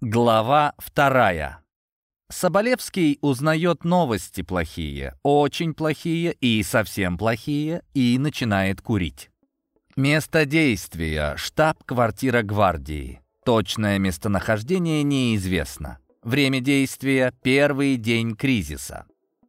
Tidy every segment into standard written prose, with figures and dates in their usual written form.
Глава 2. Соболевский узнает новости плохие, очень плохие и совсем плохие, и начинает курить. Место действия – штаб-квартира гвардии. Точное местонахождение неизвестно. Время действия – первый день кризиса.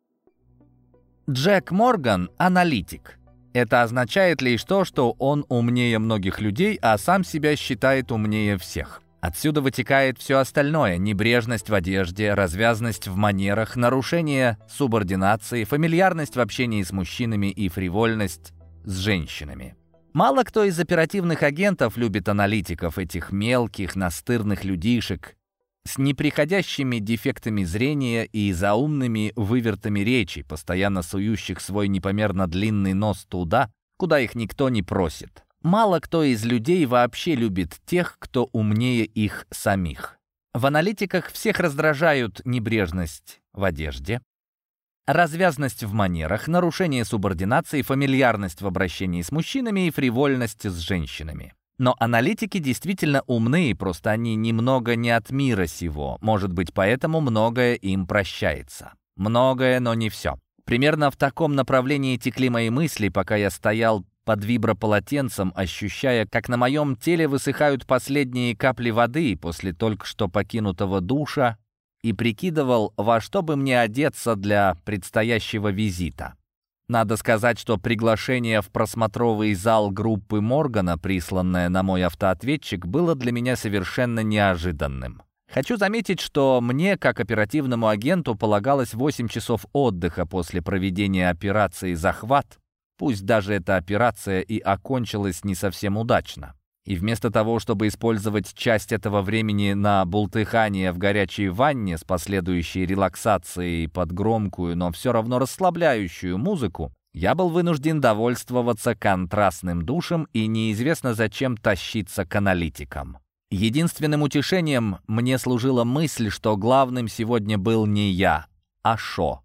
Джек Морган – аналитик. Это означает лишь то, что он умнее многих людей, а сам себя считает умнее всех. Отсюда вытекает все остальное – небрежность в одежде, развязность в манерах, нарушение субординации, фамильярность в общении с мужчинами и фривольность с женщинами. Мало кто из оперативных агентов любит аналитиков, этих мелких, настырных людишек с неприходящими дефектами зрения и заумными вывертами речи, постоянно сующих свой непомерно длинный нос туда, куда их никто не просит. Мало кто из людей вообще любит тех, кто умнее их самих. В аналитиках всех раздражают небрежность в одежде, развязность в манерах, нарушение субординации, фамильярность в обращении с мужчинами и фривольность с женщинами. Но аналитики действительно умны, просто они немного не от мира сего. Может быть, поэтому многое им прощается. Многое, но не все. Примерно в таком направлении текли мои мысли, пока я стоял под виброполотенцем, ощущая, как на моем теле высыхают последние капли воды после только что покинутого душа, и прикидывал, во что бы мне одеться для предстоящего визита. Надо сказать, что приглашение в просмотровый зал группы Моргана, присланное на мой автоответчик, было для меня совершенно неожиданным. Хочу заметить, что мне, как оперативному агенту, полагалось 8 часов отдыха после проведения операции «Захват», пусть даже эта операция и окончилась не совсем удачно. И вместо того, чтобы использовать часть этого времени на бултыхание в горячей ванне с последующей релаксацией под громкую, но все равно расслабляющую музыку, я был вынужден довольствоваться контрастным душем и неизвестно зачем тащиться к аналитикам. Единственным утешением мне служила мысль, что главным сегодня был не я, а Шо.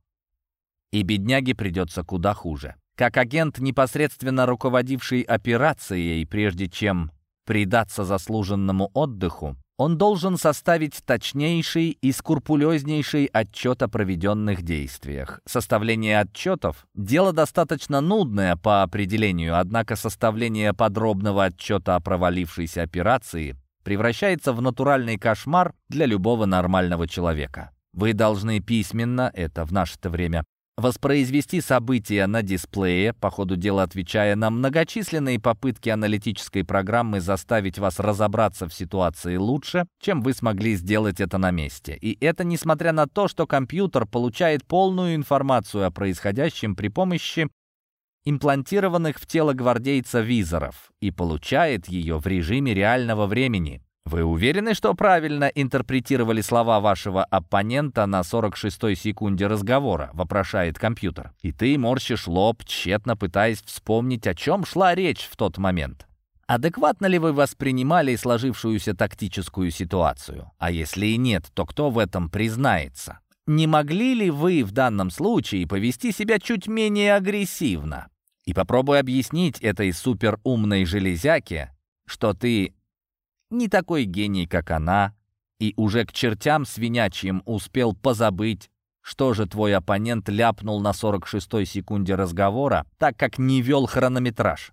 И бедняге придется куда хуже. Как агент, непосредственно руководивший операцией, прежде чем предаться заслуженному отдыху, он должен составить точнейший и скрупулезнейший отчет о проведенных действиях. Составление отчетов – дело достаточно нудное по определению, однако составление подробного отчета о провалившейся операции превращается в натуральный кошмар для любого нормального человека. Вы должны письменно, это в наше-то время, воспроизвести события на дисплее, по ходу дела отвечая на многочисленные попытки аналитической программы заставить вас разобраться в ситуации лучше, чем вы смогли сделать это на месте. И это несмотря на то, что компьютер получает полную информацию о происходящем при помощи имплантированных в тело гвардейца визоров и получает ее в режиме реального времени. Вы уверены, что правильно интерпретировали слова вашего оппонента на 46-й секунде разговора? Вопрошает компьютер. И ты морщишь лоб, тщетно пытаясь вспомнить, о чем шла речь в тот момент. Адекватно ли вы воспринимали сложившуюся тактическую ситуацию? А если и нет, то кто в этом признается? Не могли ли вы в данном случае повести себя чуть менее агрессивно? И попробуй объяснить этой суперумной железяке, что ты не такой гений, как она, и уже к чертям свинячьим успел позабыть, что же твой оппонент ляпнул на 46-й секунде разговора, так как не вел хронометраж.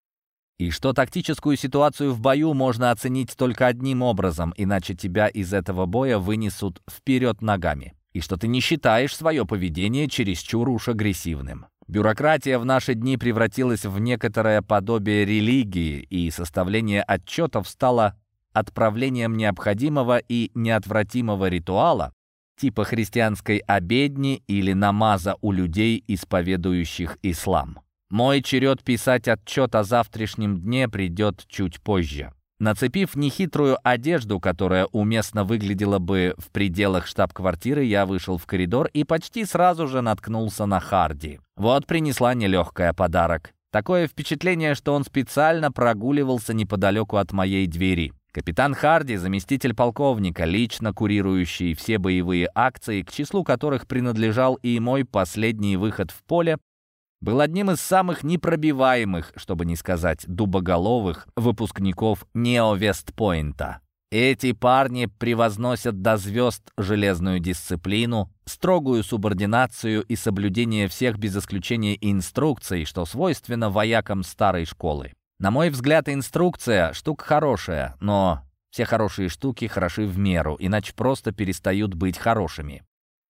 И что тактическую ситуацию в бою можно оценить только одним образом, иначе тебя из этого боя вынесут вперед ногами. И что ты не считаешь свое поведение чересчур уж агрессивным. Бюрократия в наши дни превратилась в некоторое подобие религии, и составление отчетов стало отправлением необходимого и неотвратимого ритуала, типа христианской обедни или намаза у людей, исповедующих ислам. Мой черед писать отчет о завтрашнем дне придет чуть позже. Нацепив нехитрую одежду, которая уместно выглядела бы в пределах штаб-квартиры, я вышел в коридор и почти сразу же наткнулся на Харди. Вот принесла нелегкая подарок. Такое впечатление, что он специально прогуливался неподалеку от моей двери. Капитан Харди, заместитель полковника, лично курирующий все боевые акции, к числу которых принадлежал и мой последний выход в поле, был одним из самых непробиваемых, чтобы не сказать дубоголовых, выпускников Нео-Вестпойнта. Эти парни превозносят до звезд железную дисциплину, строгую субординацию и соблюдение всех без исключения инструкций, что свойственно воякам старой школы. На мой взгляд, инструкция — штука хорошая, но все хорошие штуки хороши в меру, иначе просто перестают быть хорошими.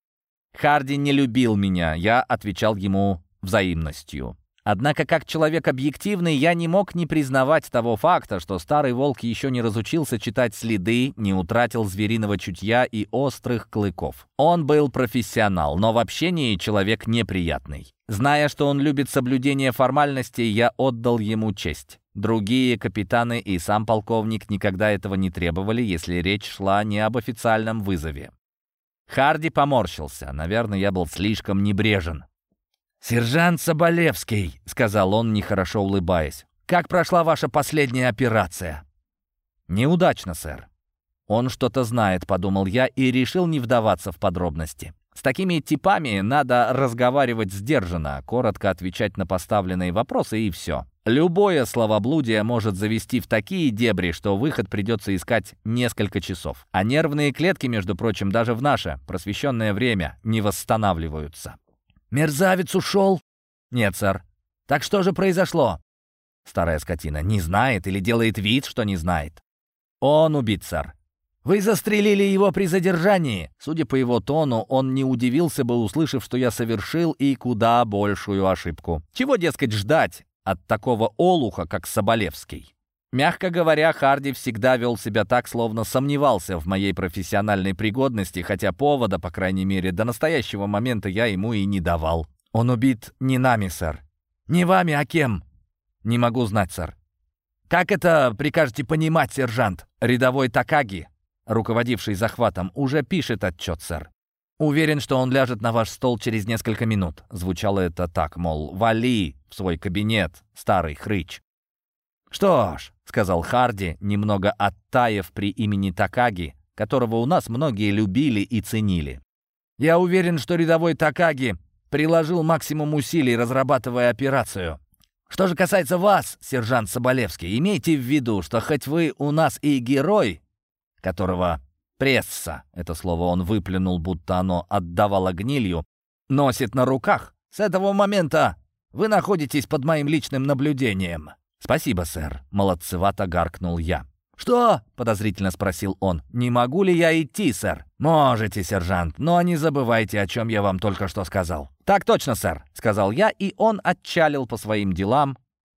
Харди не любил меня, я отвечал ему взаимностью. Однако, как человек объективный, я не мог не признавать того факта, что старый волк еще не разучился читать следы, не утратил звериного чутья и острых клыков. Он был профессионал, но в общении человек неприятный. Зная, что он любит соблюдение формальностей, я отдал ему честь. Другие капитаны и сам полковник никогда этого не требовали, если речь шла не об официальном вызове. Харди поморщился. Наверное, я был слишком небрежен. «Сержант Соболевский», — сказал он, нехорошо улыбаясь, — «как прошла ваша последняя операция?» «Неудачно, сэр». «Он что-то знает», — подумал я и решил не вдаваться в подробности. С такими типами надо разговаривать сдержанно, коротко отвечать на поставленные вопросы и все. Любое словоблудие может завести в такие дебри, что выход придется искать несколько часов. А нервные клетки, между прочим, даже в наше просвещенное время не восстанавливаются. «Мерзавец ушел?» «Нет, сэр». «Так что же произошло?» Старая скотина не знает или делает вид, что не знает. «Он убит, сэр». «Вы застрелили его при задержании?» Судя по его тону, он не удивился бы, услышав, что я совершил и куда большую ошибку. Чего, дескать, ждать от такого олуха, как Соболевский? Мягко говоря, Харди всегда вел себя так, словно сомневался в моей профессиональной пригодности, хотя повода, по крайней мере, до настоящего момента я ему и не давал. «Он убит не нами, сэр». «Не вами, а кем?» «Не могу знать, сэр». «Как это прикажете понимать, сержант?» «Рядовой Такаги, руководивший захватом, уже пишет отчет, сэр. Уверен, что он ляжет на ваш стол через несколько минут». Звучало это так, мол, вали в свой кабинет, старый хрыч. «Что ж», — сказал Харди, немного оттаив при имени Такаги, которого у нас многие любили и ценили. «Я уверен, что рядовой Такаги приложил максимум усилий, разрабатывая операцию. Что же касается вас, сержант Соболевский, имейте в виду, что хоть вы у нас и герой, которого пресса, это слово он выплюнул, будто оно отдавало гнилью, носит на руках, с этого момента вы находитесь под моим личным наблюдением». «Спасибо, сэр», — молодцевато гаркнул я. «Что?» — подозрительно спросил он. «Не могу ли я идти, сэр?» «Можете, сержант, но не забывайте, о чем я вам только что сказал». «Так точно, сэр», — сказал я, и он отчалил по своим делам,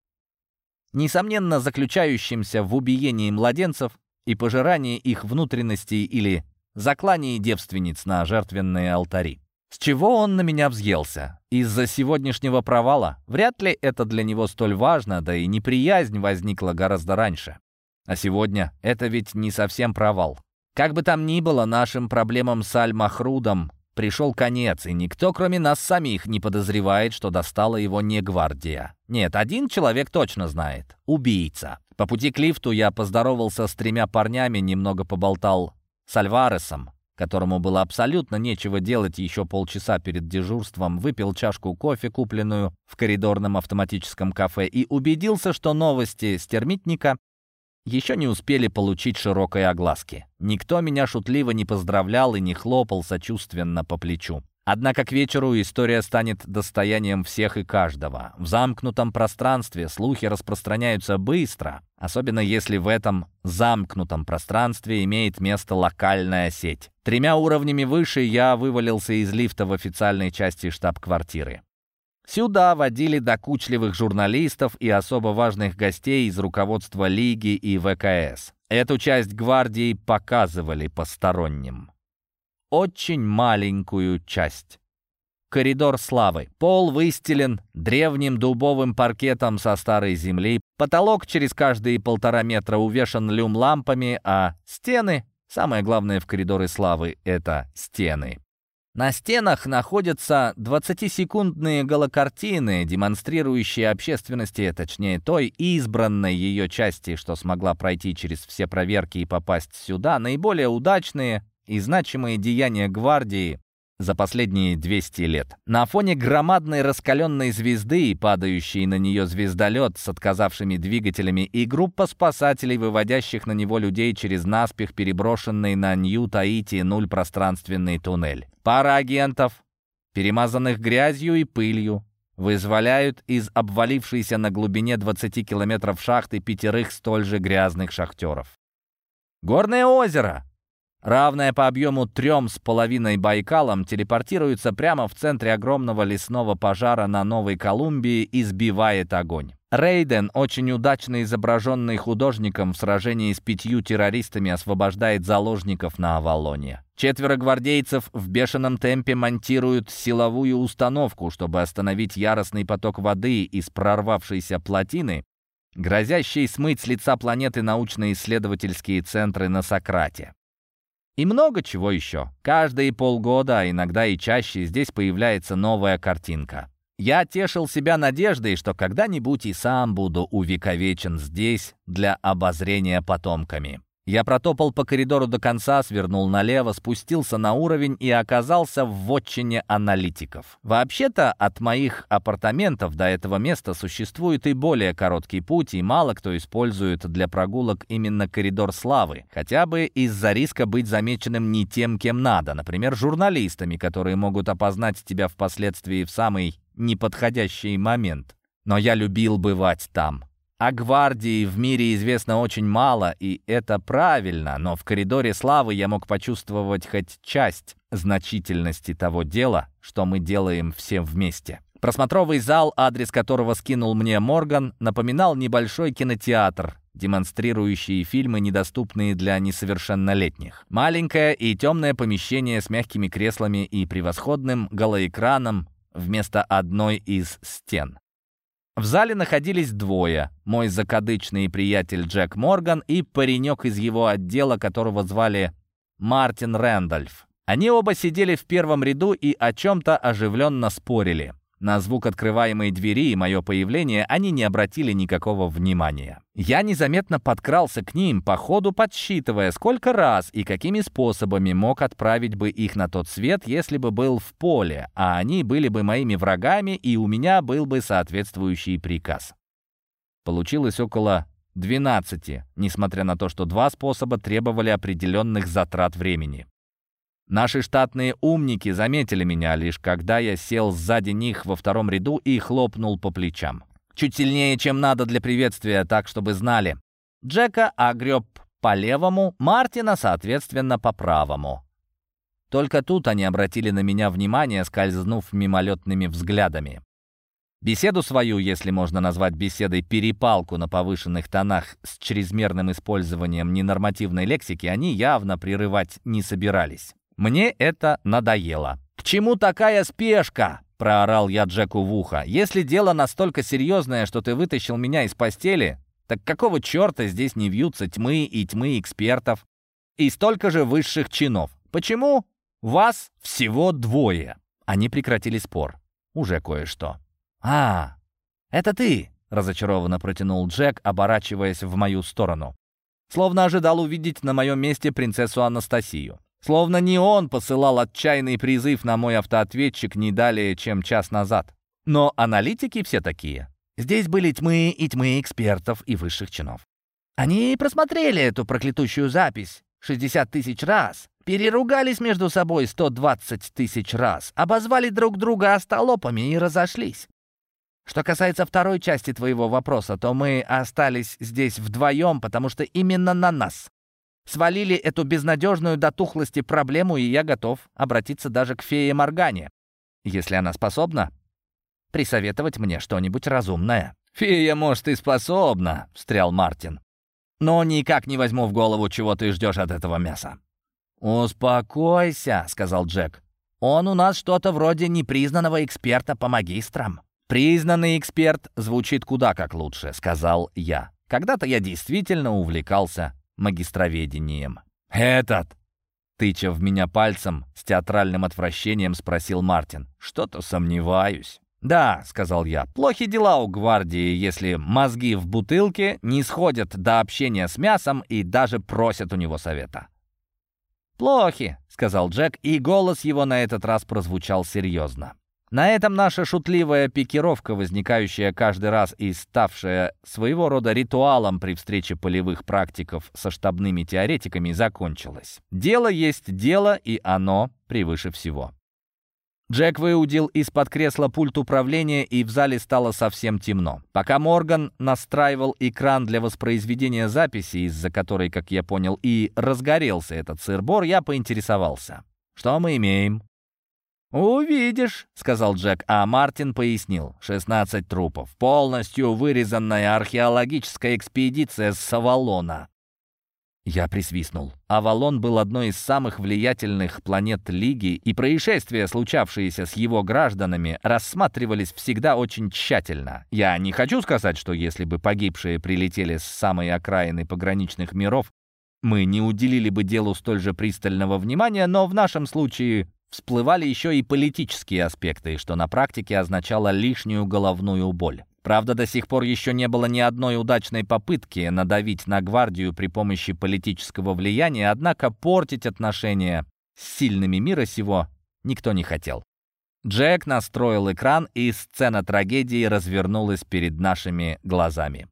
несомненно заключающимся в убиении младенцев и пожирании их внутренностей или заклании девственниц на жертвенные алтари. С чего он на меня взъелся? Из-за сегодняшнего провала? Вряд ли это для него столь важно, да и неприязнь возникла гораздо раньше. А сегодня это ведь не совсем провал. Как бы там ни было, нашим проблемам с Аль-Махрудом пришел конец, и никто, кроме нас самих, не подозревает, что достала его не гвардия. Нет, один человек точно знает — убийца. По пути к лифту я поздоровался с 3 парнями, немного поболтал с Альваресом, которому было абсолютно нечего делать еще полчаса перед дежурством, выпил чашку кофе, купленную в коридорном автоматическом кафе, и убедился, что новости с термитника еще не успели получить широкой огласки. Никто меня шутливо не поздравлял и не хлопал сочувственно по плечу. Однако к вечеру история станет достоянием всех и каждого. В замкнутом пространстве слухи распространяются быстро, особенно если в этом замкнутом пространстве имеет место локальная сеть. 3 уровнями выше я вывалился из лифта в официальной части штаб-квартиры. Сюда водили докучливых журналистов и особо важных гостей из руководства Лиги и ВКС. Эту часть гвардии показывали посторонним. Очень маленькую часть. Коридор славы. Пол выстелен древним дубовым паркетом со старой земли. Потолок через каждые 1,5 метра увешан люм-лампами, а стены, самое главное в коридоре славы, это стены. На стенах находятся 20-секундные голокартины, демонстрирующие общественности, точнее той избранной ее части, что смогла пройти через все проверки и попасть сюда, наиболее удачные и значимые деяния гвардии за последние 200 лет. На фоне громадной раскаленной звезды и падающий на нее звездолет с отказавшими двигателями и группа спасателей, выводящих на него людей через наспех переброшенный на Нью-Таити пространственный туннель. Пара агентов, перемазанных грязью и пылью, вызволяют из обвалившейся на глубине 20 километров шахты 5 столь же грязных шахтеров. Горное озеро, равное по объему 3,5 Байкалам, телепортируется прямо в центре огромного лесного пожара на Новой Колумбии и сбивает огонь. Рейден, очень удачно изображенный художником в сражении с 5 террористами, освобождает заложников на Авалоне. 4 гвардейцев в бешеном темпе монтируют силовую установку, чтобы остановить яростный поток воды из прорвавшейся плотины, грозящей смыть с лица планеты научно-исследовательские центры на Сократе. И много чего еще. Каждые полгода, а иногда и чаще, здесь появляется новая картинка. Я тешил себя надеждой, что когда-нибудь и сам буду увековечен здесь для обозрения потомками. Я протопал по коридору до конца, свернул налево, спустился на уровень и оказался в вотчине аналитиков. Вообще-то, от моих апартаментов до этого места существует и более короткий путь, и мало кто использует для прогулок именно коридор славы, хотя бы из-за риска быть замеченным не тем, кем надо, например, журналистами, которые могут опознать тебя впоследствии в самый неподходящий момент. Но я любил бывать там. О гвардии в мире известно очень мало, и это правильно, но в коридоре славы я мог почувствовать хоть часть значительности того дела, что мы делаем все вместе. Просмотровый зал, адрес которого скинул мне Морган, напоминал небольшой кинотеатр, демонстрирующий фильмы, недоступные для несовершеннолетних. Маленькое и темное помещение с мягкими креслами и превосходным голоэкраном вместо одной из стен. В зале находились двое: мой закадычный приятель Джек Морган и паренек из его отдела, которого звали Мартин Рэндольф. Они оба сидели в первом ряду и о чем-то оживленно спорили. На звук открываемой двери и мое появление они не обратили никакого внимания. Я незаметно подкрался к ним, по ходу подсчитывая, сколько раз и какими способами мог отправить бы их на тот свет, если бы был в поле, а они были бы моими врагами, и у меня был бы соответствующий приказ. Получилось около 12, несмотря на то, что 2 способа требовали определенных затрат времени. Наши штатные умники заметили меня, лишь когда я сел сзади них во втором ряду и хлопнул по плечам. Чуть сильнее, чем надо для приветствия, так, чтобы знали. Джека огреб по левому, Мартина, соответственно, по правому. Только тут они обратили на меня внимание, скользнув мимолетными взглядами. Беседу свою, если можно назвать беседой перепалку на повышенных тонах с чрезмерным использованием ненормативной лексики, они явно прерывать не собирались. Мне это надоело. «К чему такая спешка?» — проорал я Джеку в ухо. «Если дело настолько серьезное, что ты вытащил меня из постели, так какого черта здесь не вьются тьмы и тьмы экспертов и столько же высших чинов? Почему вас всего 2?» Они прекратили спор. Уже кое-что. «А, это ты!» — разочарованно протянул Джек, оборачиваясь в мою сторону. Словно ожидал увидеть на моем месте принцессу Анастасию. Словно не он посылал отчаянный призыв на мой автоответчик не далее, чем час назад. Но аналитики все такие. Здесь были тьмы и тьмы экспертов и высших чинов. Они просмотрели эту проклятущую запись 60 тысяч раз, переругались между собой 120 тысяч раз, обозвали друг друга остолопами и разошлись. Что касается второй части твоего вопроса, то мы остались здесь вдвоем, потому что именно на нас свалили эту безнадежную до тухлости проблему, и я готов обратиться даже к фее Моргане, если она способна присоветовать мне что-нибудь разумное. «Фея, может, и способна», — встрял Мартин. «Но никак не возьму в голову, чего ты ждешь от этого мяса». «Успокойся», — сказал Джек. «Он у нас что-то вроде непризнанного эксперта по магистрам». «Признанный эксперт звучит куда как лучше», — сказал я. «Когда-то я действительно увлекался магистроведением». «Этот!» — тыча в меня пальцем, с театральным отвращением спросил Мартин. «Что-то сомневаюсь». «Да», — сказал я, — «плохи дела у гвардии, если мозги в бутылке не сходят до общения с мясом и даже просят у него совета». «Плохи», — сказал Джек, и голос его на этот раз прозвучал серьезно. На этом наша шутливая пикировка, возникающая каждый раз и ставшая своего рода ритуалом при встрече полевых практиков со штабными теоретиками, закончилась. Дело есть дело, и оно превыше всего. Джек выудил из-под кресла пульт управления, и в зале стало совсем темно. Пока Морган настраивал экран для воспроизведения записи, из-за которой, как я понял, и разгорелся этот сыр-бор, я поинтересовался. «Что мы имеем?» «Увидишь», — сказал Джек, а Мартин пояснил. 16 трупов. Полностью вырезанная археологическая экспедиция с Авалона». Я присвистнул. Авалон был одной из самых влиятельных планет Лиги, и происшествия, случавшиеся с его гражданами, рассматривались всегда очень тщательно. Я не хочу сказать, что если бы погибшие прилетели с самой окраины пограничных миров, мы не уделили бы делу столь же пристального внимания, но в нашем случае всплывали еще и политические аспекты, что на практике означало лишнюю головную боль. Правда, до сих пор еще не было ни одной удачной попытки надавить на гвардию при помощи политического влияния, однако портить отношения с сильными мира сего никто не хотел. Джек настроил экран, и сцена трагедии развернулась перед нашими глазами.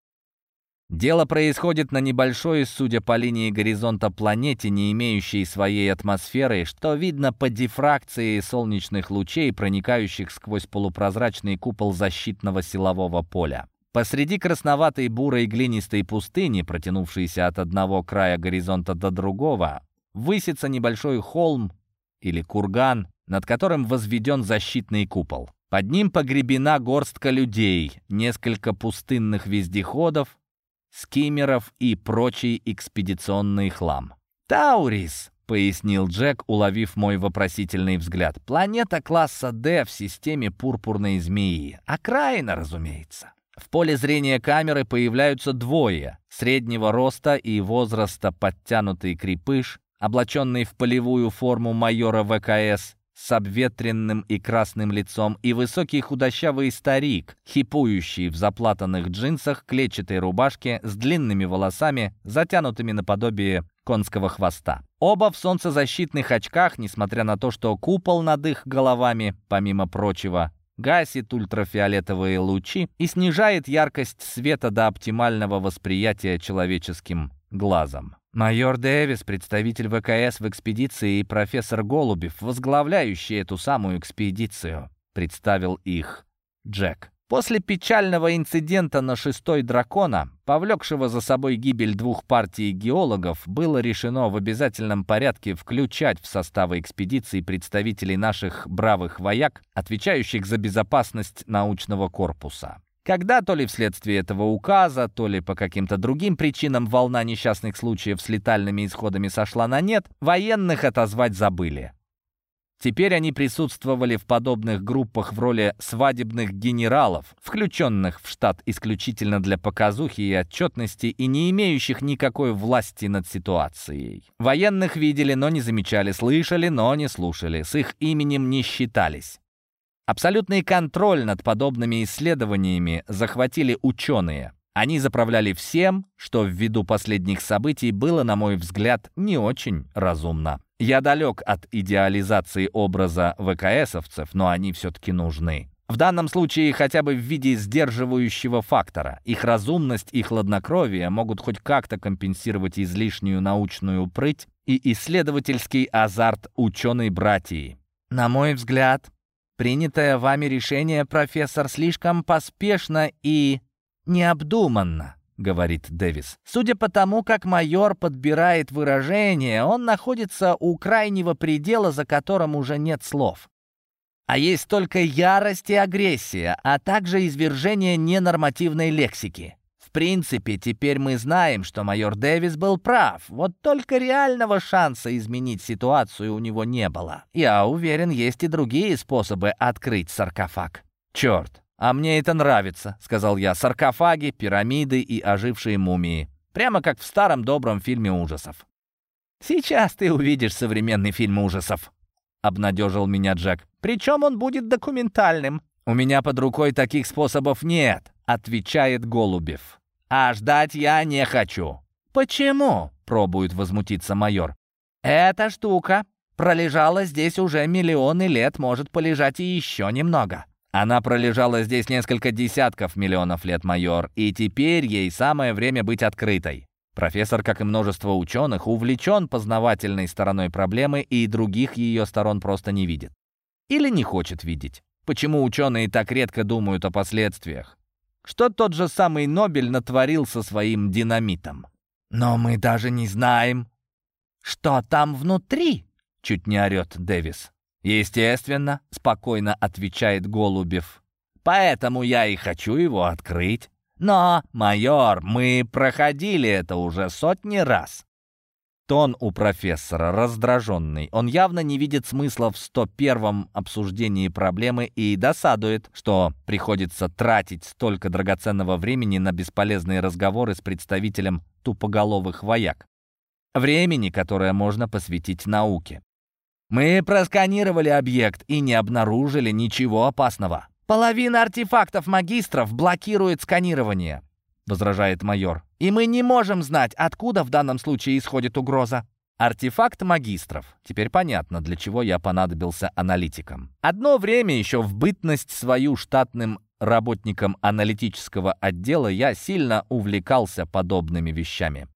Дело происходит на небольшой, судя по линии горизонта, планете, не имеющей своей атмосферы, что видно по дифракции солнечных лучей, проникающих сквозь полупрозрачный купол защитного силового поля. Посреди красноватой бурой глинистой пустыни, протянувшейся от одного края горизонта до другого, высится небольшой холм или курган, над которым возведен защитный купол. Под ним погребена горстка людей, несколько пустынных вездеходов, скиммеров и прочий экспедиционный хлам. «Таурис», — пояснил Джек, уловив мой вопросительный взгляд. «Планета класса D в системе пурпурной змеи. Окраина, разумеется». В поле зрения камеры появляются двое. Среднего роста и возраста подтянутый крепыш, облаченный в полевую форму майора ВКС, с обветренным и красным лицом, и высокий худощавый старик, хипующий в заплатанных джинсах, клетчатой рубашке, с длинными волосами, затянутыми наподобие конского хвоста. Оба в солнцезащитных очках, несмотря на то, что купол над их головами, помимо прочего, гасит ультрафиолетовые лучи и снижает яркость света до оптимального восприятия человеческим глазом. «Майор Дэвис, представитель ВКС в экспедиции, и профессор Голубев, возглавляющий эту самую экспедицию», — представил их Джек. После печального инцидента на шестой дракона, повлекшего за собой гибель 2 партий геологов, было решено в обязательном порядке включать в составы экспедиции представителей наших бравых вояк, отвечающих за безопасность научного корпуса. Когда то ли вследствие этого указа, то ли по каким-то другим причинам волна несчастных случаев с летальными исходами сошла на нет, военных отозвать забыли. Теперь они присутствовали в подобных группах в роли свадебных генералов, включенных в штат исключительно для показухи и отчетности и не имеющих никакой власти над ситуацией. Военных видели, но не замечали, слышали, но не слушали, с их именем не считались. Абсолютный контроль над подобными исследованиями захватили ученые. Они заправляли всем, что ввиду последних событий было, на мой взгляд, не очень разумно. Я далек от идеализации образа ВКСовцев, но они все-таки нужны. В данном случае хотя бы в виде сдерживающего фактора. Их разумность и хладнокровие могут хоть как-то компенсировать излишнюю научную прыть и исследовательский азарт ученой-братьи. На мой взгляд, принятое вами решение, профессор, слишком поспешно и необдуманно, говорит Дэвис. Судя по тому, как майор подбирает выражения, он находится у крайнего предела, за которым уже нет слов. А есть только ярость и агрессия, а также извержение ненормативной лексики. В принципе, теперь мы знаем, что майор Дэвис был прав. Вот только реального шанса изменить ситуацию у него не было. Я уверен, есть и другие способы открыть саркофаг. «Черт, а мне это нравится», — сказал я. «Саркофаги, пирамиды и ожившие мумии. Прямо как в старом добром фильме ужасов». «Сейчас ты увидишь современный фильм ужасов», — обнадежил меня Джек. «Причем он будет документальным». «У меня под рукой таких способов нет», — отвечает Голубев. «А ждать я не хочу». «Почему?» — пробует возмутиться майор. Эта штука пролежала здесь уже миллионы лет, может полежать и еще немного. Она пролежала здесь несколько десятков миллионов лет, майор, и теперь ей самое время быть открытой. Профессор, как и множество ученых, увлечен познавательной стороной проблемы и других ее сторон просто не видит. Или не хочет видеть. Почему ученые так редко думают о последствиях? Что тот же самый Нобель натворил со своим динамитом? «Но мы даже не знаем, что там внутри!» — чуть не орет Дэвис. «Естественно», — спокойно отвечает Голубев. «Поэтому я и хочу его открыть. Но, майор, мы проходили это уже сотни раз». Тон у профессора раздраженный. Он явно не видит смысла в 101-м обсуждении проблемы и досадует, что приходится тратить столько драгоценного времени на бесполезные разговоры с представителем тупоголовых вояк. Времени, которое можно посвятить науке. «Мы просканировали объект и не обнаружили ничего опасного. Половина артефактов магистров блокирует сканирование», — возражает майор. «И мы не можем знать, откуда в данном случае исходит угроза». Артефакт магистров. Теперь понятно, для чего я понадобился аналитикам. Одно время еще в бытность свою штатным работником аналитического отдела я сильно увлекался подобными вещами.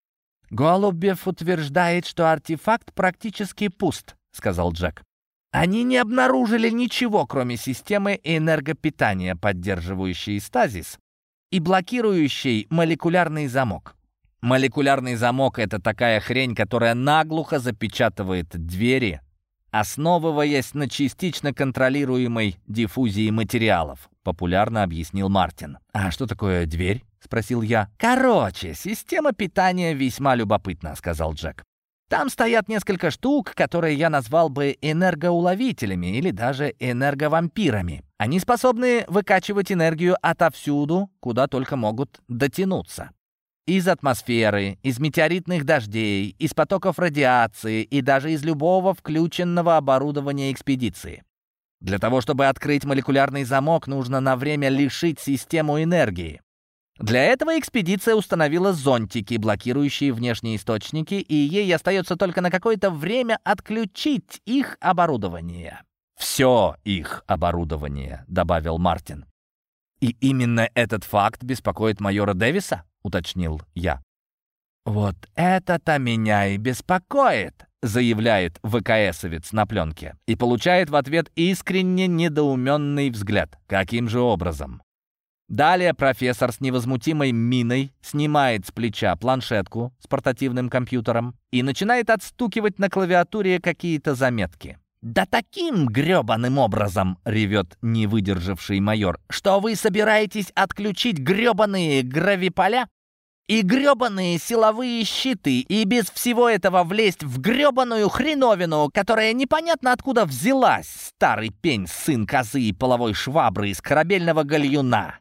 «Голубев утверждает, что артефакт практически пуст», — сказал Джек. «Они не обнаружили ничего, кроме системы энергопитания, поддерживающей стазис и блокирующей молекулярный замок». Молекулярный замок — это такая хрень, которая наглухо запечатывает двери, основываясь на частично контролируемой диффузии материалов, популярно объяснил Мартин. «А что такое дверь?» — спросил я. «Короче, система питания весьма любопытна», — сказал Джек. «Там стоят несколько штук, которые я назвал бы энергоуловителями или даже энерговампирами. Они способны выкачивать энергию отовсюду, куда только могут дотянуться. Из атмосферы, из метеоритных дождей, из потоков радиации и даже из любого включенного оборудования экспедиции. Для того, чтобы открыть молекулярный замок, нужно на время лишить систему энергии. Для этого экспедиция установила зонтики, блокирующие внешние источники, и ей остается только на какое-то время отключить их оборудование». «Все их оборудование», — добавил Мартин. «И именно этот факт беспокоит майора Дэвиса?» — уточнил я. «Вот это-то меня и беспокоит», — заявляет ВКСовец на пленке, и получает в ответ искренне недоуменный взгляд. Каким же образом? Далее профессор с невозмутимой миной снимает с плеча планшетку с портативным компьютером и начинает отстукивать на клавиатуре какие-то заметки. «Да таким грёбаным образом», — ревет не выдержавший майор, «что вы собираетесь отключить грёбаные гравиполя и грёбаные силовые щиты и без всего этого влезть в грёбаную хреновину, которая непонятно откуда взялась, старый пень, сын козы и половой швабры из корабельного гальюна».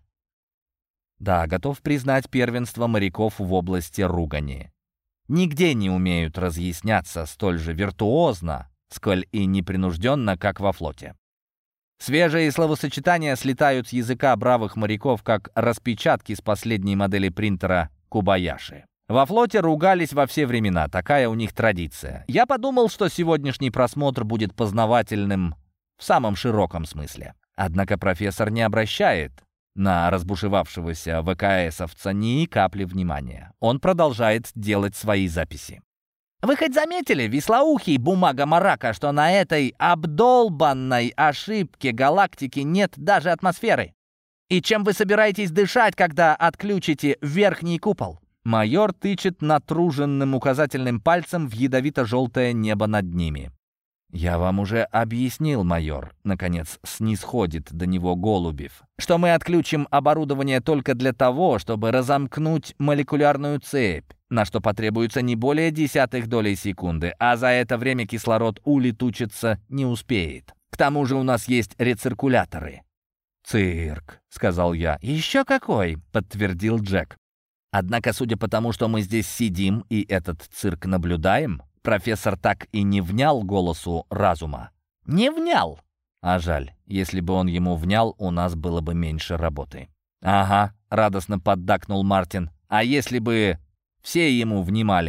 Да, готов признать первенство моряков в области ругани. Нигде не умеют разъясняться столь же виртуозно, сколь и непринужденно, как во флоте. Свежие словосочетания слетают с языка бравых моряков, как распечатки с последней модели принтера Кубаяши. Во флоте ругались во все времена, такая у них традиция. Я подумал, что сегодняшний просмотр будет познавательным в самом широком смысле. Однако профессор не обращает на разбушевавшегося ВКСовца ни капли внимания. Он продолжает делать свои записи. «Вы хоть заметили, веслоухий бумага-марака, что на этой обдолбанной ошибке галактики нет даже атмосферы? И чем вы собираетесь дышать, когда отключите верхний купол?» Майор тычет натруженным указательным пальцем в ядовито-желтое небо над ними. «Я вам уже объяснил, майор», — наконец снисходит до него Голубев, «что мы отключим оборудование только для того, чтобы разомкнуть молекулярную цепь, на что потребуется не более десятых долей секунды, а за это время кислород улетучиться не успеет. К тому же у нас есть рециркуляторы». «Цирк», — сказал я. «Еще какой», — подтвердил Джек. «Однако, судя по тому, что мы здесь сидим и этот цирк наблюдаем, профессор так и не внял голосу разума». «Не внял!» А жаль, если бы он ему внял, у нас было бы меньше работы. «Ага», — радостно поддакнул Мартин. «А если бы все ему внимали,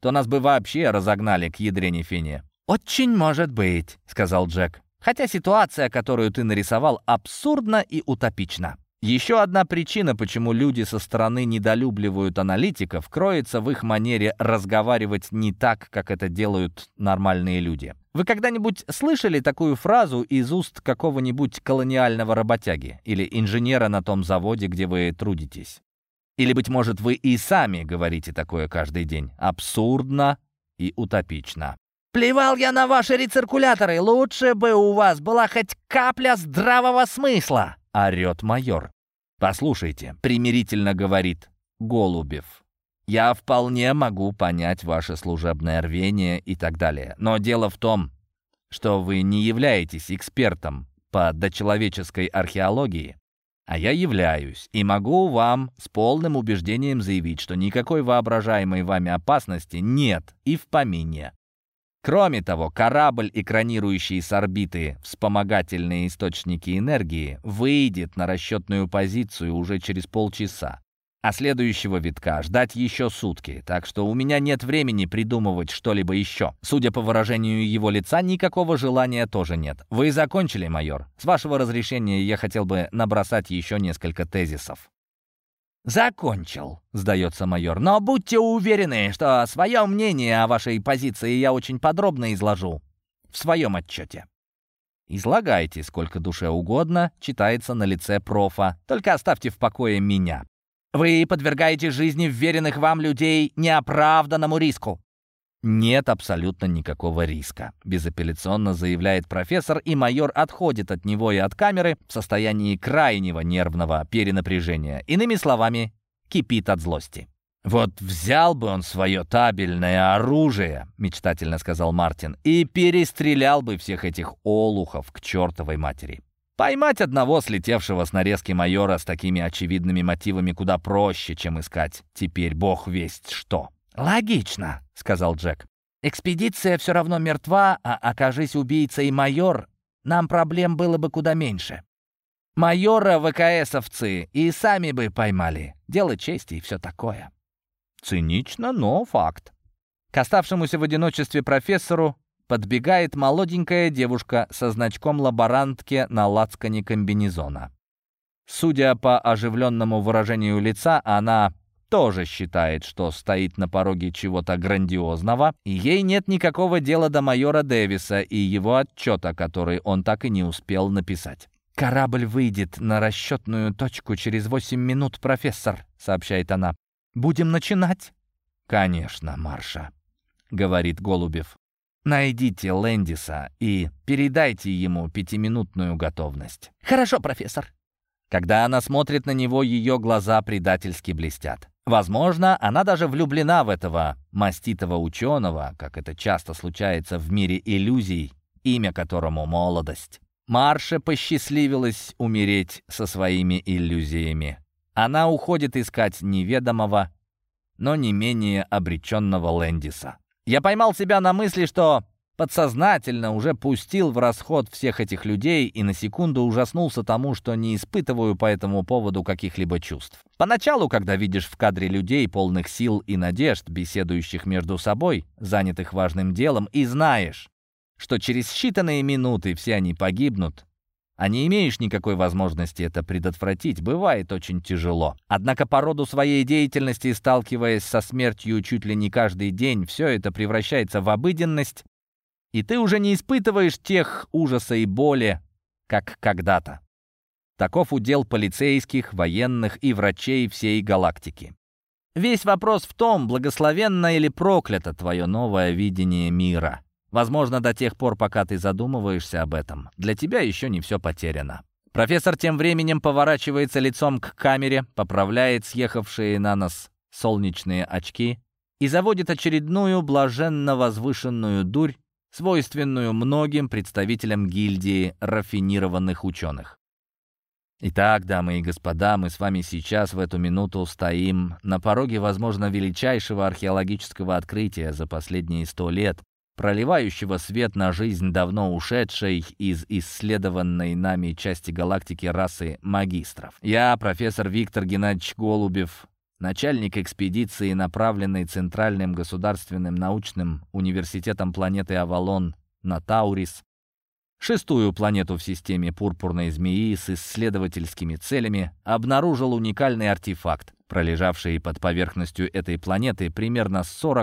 то нас бы вообще разогнали к ядрене фене». «Очень может быть», — сказал Джек. «Хотя ситуация, которую ты нарисовал, абсурдна и утопична». Еще одна причина, почему люди со стороны недолюбливают аналитиков, кроется в их манере разговаривать не так, как это делают нормальные люди. Вы когда-нибудь слышали такую фразу из уст какого-нибудь колониального работяги или инженера на том заводе, где вы трудитесь? Или, быть может, вы и сами говорите такое каждый день? Абсурдно и утопично. «Плевал я на ваши рециркуляторы! Лучше бы у вас была хоть капля здравого смысла!» — орет майор. «Послушайте», — примирительно говорит Голубев, «я вполне могу понять ваше служебное рвение и так далее. Но дело в том, что вы не являетесь экспертом по дочеловеческой археологии, а я являюсь, и могу вам с полным убеждением заявить, что никакой воображаемой вами опасности нет и в помине. Кроме того, корабль, экранирующий с орбиты вспомогательные источники энергии, выйдет на расчетную позицию уже через полчаса, а следующего витка ждать еще сутки, так что у меня нет времени придумывать что-либо еще. Судя по выражению его лица, никакого желания тоже нет. Вы закончили, майор? С вашего разрешения я хотел бы набросать еще несколько тезисов». «Закончил», — сдается майор. «Но будьте уверены, что свое мнение о вашей позиции я очень подробно изложу в своем отчете». «Излагайте сколько душе угодно», — читается на лице профа. «Только оставьте в покое меня. Вы подвергаете жизни вверенных вам людей неоправданному риску». «Нет абсолютно никакого риска», — безапелляционно заявляет профессор, и майор отходит от него и от камеры в состоянии крайнего нервного перенапряжения. Иными словами, кипит от злости. «Вот взял бы он свое табельное оружие», — мечтательно сказал Мартин, «и перестрелял бы всех этих олухов к чертовой матери. Поймать одного слетевшего с нарезки майора с такими очевидными мотивами куда проще, чем искать теперь бог весть что». «Логично», — сказал Джек. «Экспедиция все равно мертва, а окажись убийцей майор, нам проблем было бы куда меньше. Майора ВКСовцы и сами бы поймали. Дело чести и все такое». Цинично, но факт. К оставшемуся в одиночестве профессору подбегает молоденькая девушка со значком лаборантки на лацкане комбинезона. Судя по оживленному выражению лица, она тоже считает, что стоит на пороге чего-то грандиозного, и ей нет никакого дела до майора Дэвиса и его отчета, который он так и не успел написать. «Корабль выйдет на расчетную точку через 8 минут, профессор», — сообщает она. «Будем начинать?» «Конечно, Марша», — говорит Голубев. «Найдите Лэндиса и передайте ему 5-минутную готовность». «Хорошо, профессор». Когда она смотрит на него, ее глаза предательски блестят. Возможно, она даже влюблена в этого маститого ученого, как это часто случается в мире иллюзий, имя которому молодость. Марше посчастливилось умереть со своими иллюзиями. Она уходит искать неведомого, но не менее обреченного Лэндиса. Я поймал себя на мысли, что подсознательно уже пустил в расход всех этих людей и на секунду ужаснулся тому, что не испытываю по этому поводу каких-либо чувств. Поначалу, когда видишь в кадре людей, полных сил и надежд, беседующих между собой, занятых важным делом, и знаешь, что через считанные минуты все они погибнут, а не имеешь никакой возможности это предотвратить, бывает очень тяжело. Однако по роду своей деятельности, сталкиваясь со смертью чуть ли не каждый день, все это превращается в обыденность, и ты уже не испытываешь тех ужаса и боли, как когда-то. Таков удел полицейских, военных и врачей всей галактики. Весь вопрос в том, благословенно или проклято твое новое видение мира. Возможно, до тех пор, пока ты задумываешься об этом, для тебя еще не все потеряно. Профессор тем временем поворачивается лицом к камере, поправляет съехавшие на нос солнечные очки и заводит очередную блаженно возвышенную дурь, свойственную многим представителям гильдии рафинированных ученых. Итак, дамы и господа, мы с вами сейчас в эту минуту стоим на пороге, возможно, величайшего археологического открытия за последние 100 лет, проливающего свет на жизнь давно ушедшей из исследованной нами части галактики расы магистров. Я, профессор Виктор Геннадьевич Голубев, начальник экспедиции, направленной Центральным государственным научным университетом планеты Авалон на Таурис, шестую планету в системе пурпурной змеи с исследовательскими целями, обнаружил уникальный артефакт, пролежавший под поверхностью этой планеты примерно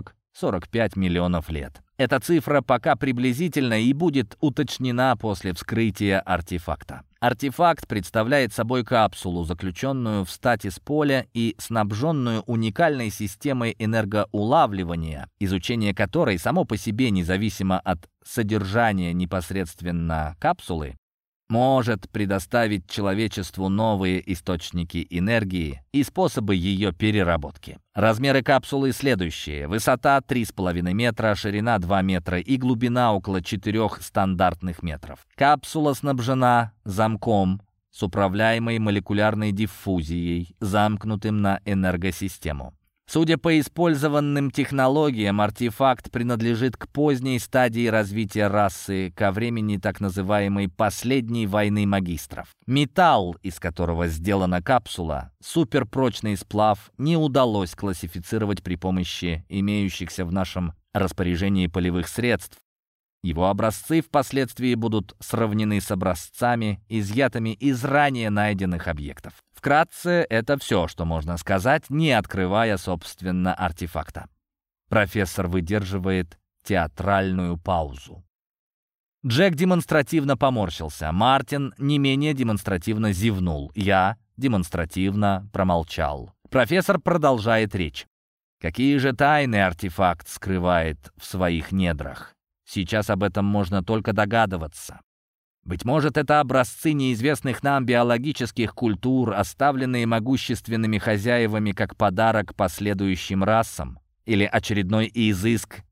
40-45 миллионов лет. Эта цифра пока приблизительна и будет уточнена после вскрытия артефакта. Артефакт представляет собой капсулу, заключенную в статис поля и снабженную уникальной системой энергоулавливания, изучение которой само по себе, независимо от содержания непосредственно капсулы, может предоставить человечеству новые источники энергии и способы ее переработки. Размеры капсулы следующие. Высота 3,5 метра, ширина 2 метра и глубина около 4 стандартных метров. Капсула снабжена замком с управляемой молекулярной диффузией, замкнутым на энергосистему. Судя по использованным технологиям, артефакт принадлежит к поздней стадии развития расы, ко времени так называемой «последней войны магистров». Металл, из которого сделана капсула, суперпрочный сплав, не удалось классифицировать при помощи имеющихся в нашем распоряжении полевых средств. Его образцы впоследствии будут сравнены с образцами, изъятыми из ранее найденных объектов. Вкратце, это все, что можно сказать, не открывая, собственно, артефакта. Профессор выдерживает театральную паузу. Джек демонстративно поморщился. Мартин не менее демонстративно зевнул. Я демонстративно промолчал. Профессор продолжает речь. Какие же тайны артефакт скрывает в своих недрах? Сейчас об этом можно только догадываться. Быть может, это образцы неизвестных нам биологических культур, оставленные могущественными хозяевами как подарок последующим расам, или очередной изыск,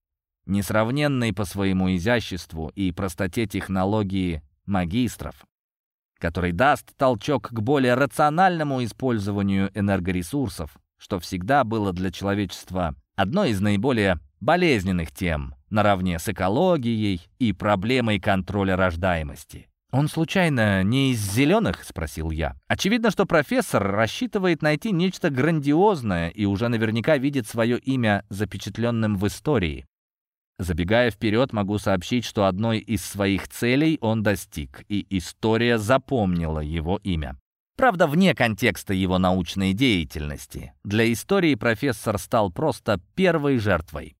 несравненный по своему изяществу и простоте технологии магистров, который даст толчок к более рациональному использованию энергоресурсов, что всегда было для человечества одной из наиболее болезненных тем, наравне с экологией и проблемой контроля рождаемости. «Он случайно не из зеленых?» — спросил я. Очевидно, что профессор рассчитывает найти нечто грандиозное и уже наверняка видит свое имя запечатленным в истории. Забегая вперед, могу сообщить, что одной из своих целей он достиг, и история запомнила его имя. Правда, вне контекста его научной деятельности. Для истории профессор стал просто первой жертвой.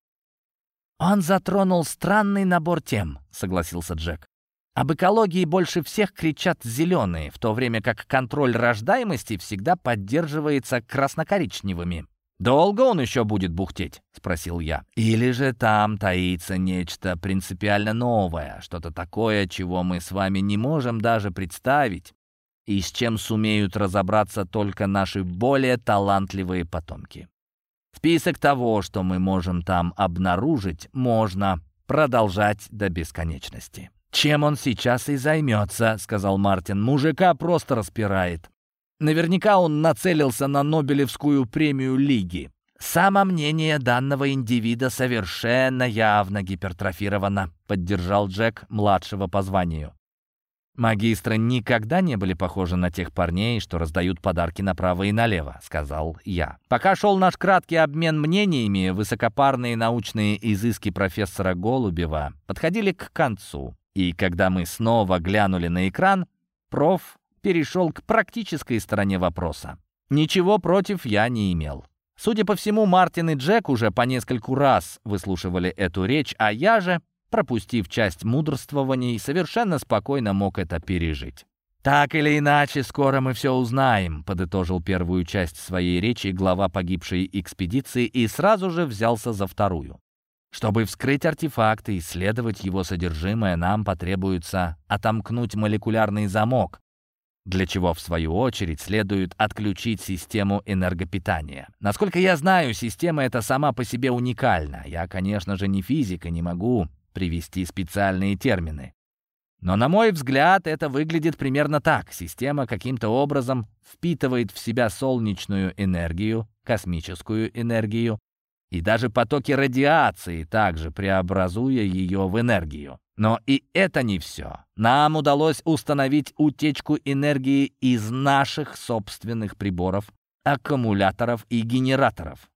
«Он затронул странный набор тем», — согласился Джек. «Об экологии больше всех кричат зеленые, в то время как контроль рождаемости всегда поддерживается красно-коричневыми». «Долго он еще будет бухтеть?» — спросил я. «Или же там таится нечто принципиально новое, что-то такое, чего мы с вами не можем даже представить, и с чем сумеют разобраться только наши более талантливые потомки. Список того, что мы можем там обнаружить, можно продолжать до бесконечности». «Чем он сейчас и займется», — сказал Мартин. «Мужика просто распирает. Наверняка он нацелился на Нобелевскую премию Лиги. Самомнение данного индивида совершенно явно гипертрофировано», — поддержал Джек, младшего по званию. «Магистры никогда не были похожи на тех парней, что раздают подарки направо и налево», — сказал я. Пока шел наш краткий обмен мнениями, высокопарные научные изыски профессора Голубева подходили к концу. И когда мы снова глянули на экран, проф перешел к практической стороне вопроса. Ничего против я не имел. Судя по всему, Мартин и Джек уже по нескольку раз выслушивали эту речь, а я же, пропустив часть мудрствований, совершенно спокойно мог это пережить. «Так или иначе, скоро мы все узнаем», — подытожил первую часть своей речи глава погибшей экспедиции и сразу же взялся за вторую. «Чтобы вскрыть артефакт и исследовать его содержимое, нам потребуется отомкнуть молекулярный замок, для чего, в свою очередь, следует отключить систему энергопитания. Насколько я знаю, система эта сама по себе уникальна. Я, конечно же, не физик и не могу привести специальные термины. Но, на мой взгляд, это выглядит примерно так. Система каким-то образом впитывает в себя солнечную энергию, космическую энергию и даже потоки радиации, также преобразуя ее в энергию. Но и это не все. Нам удалось установить утечку энергии из наших собственных приборов аккумуляторов и генераторов.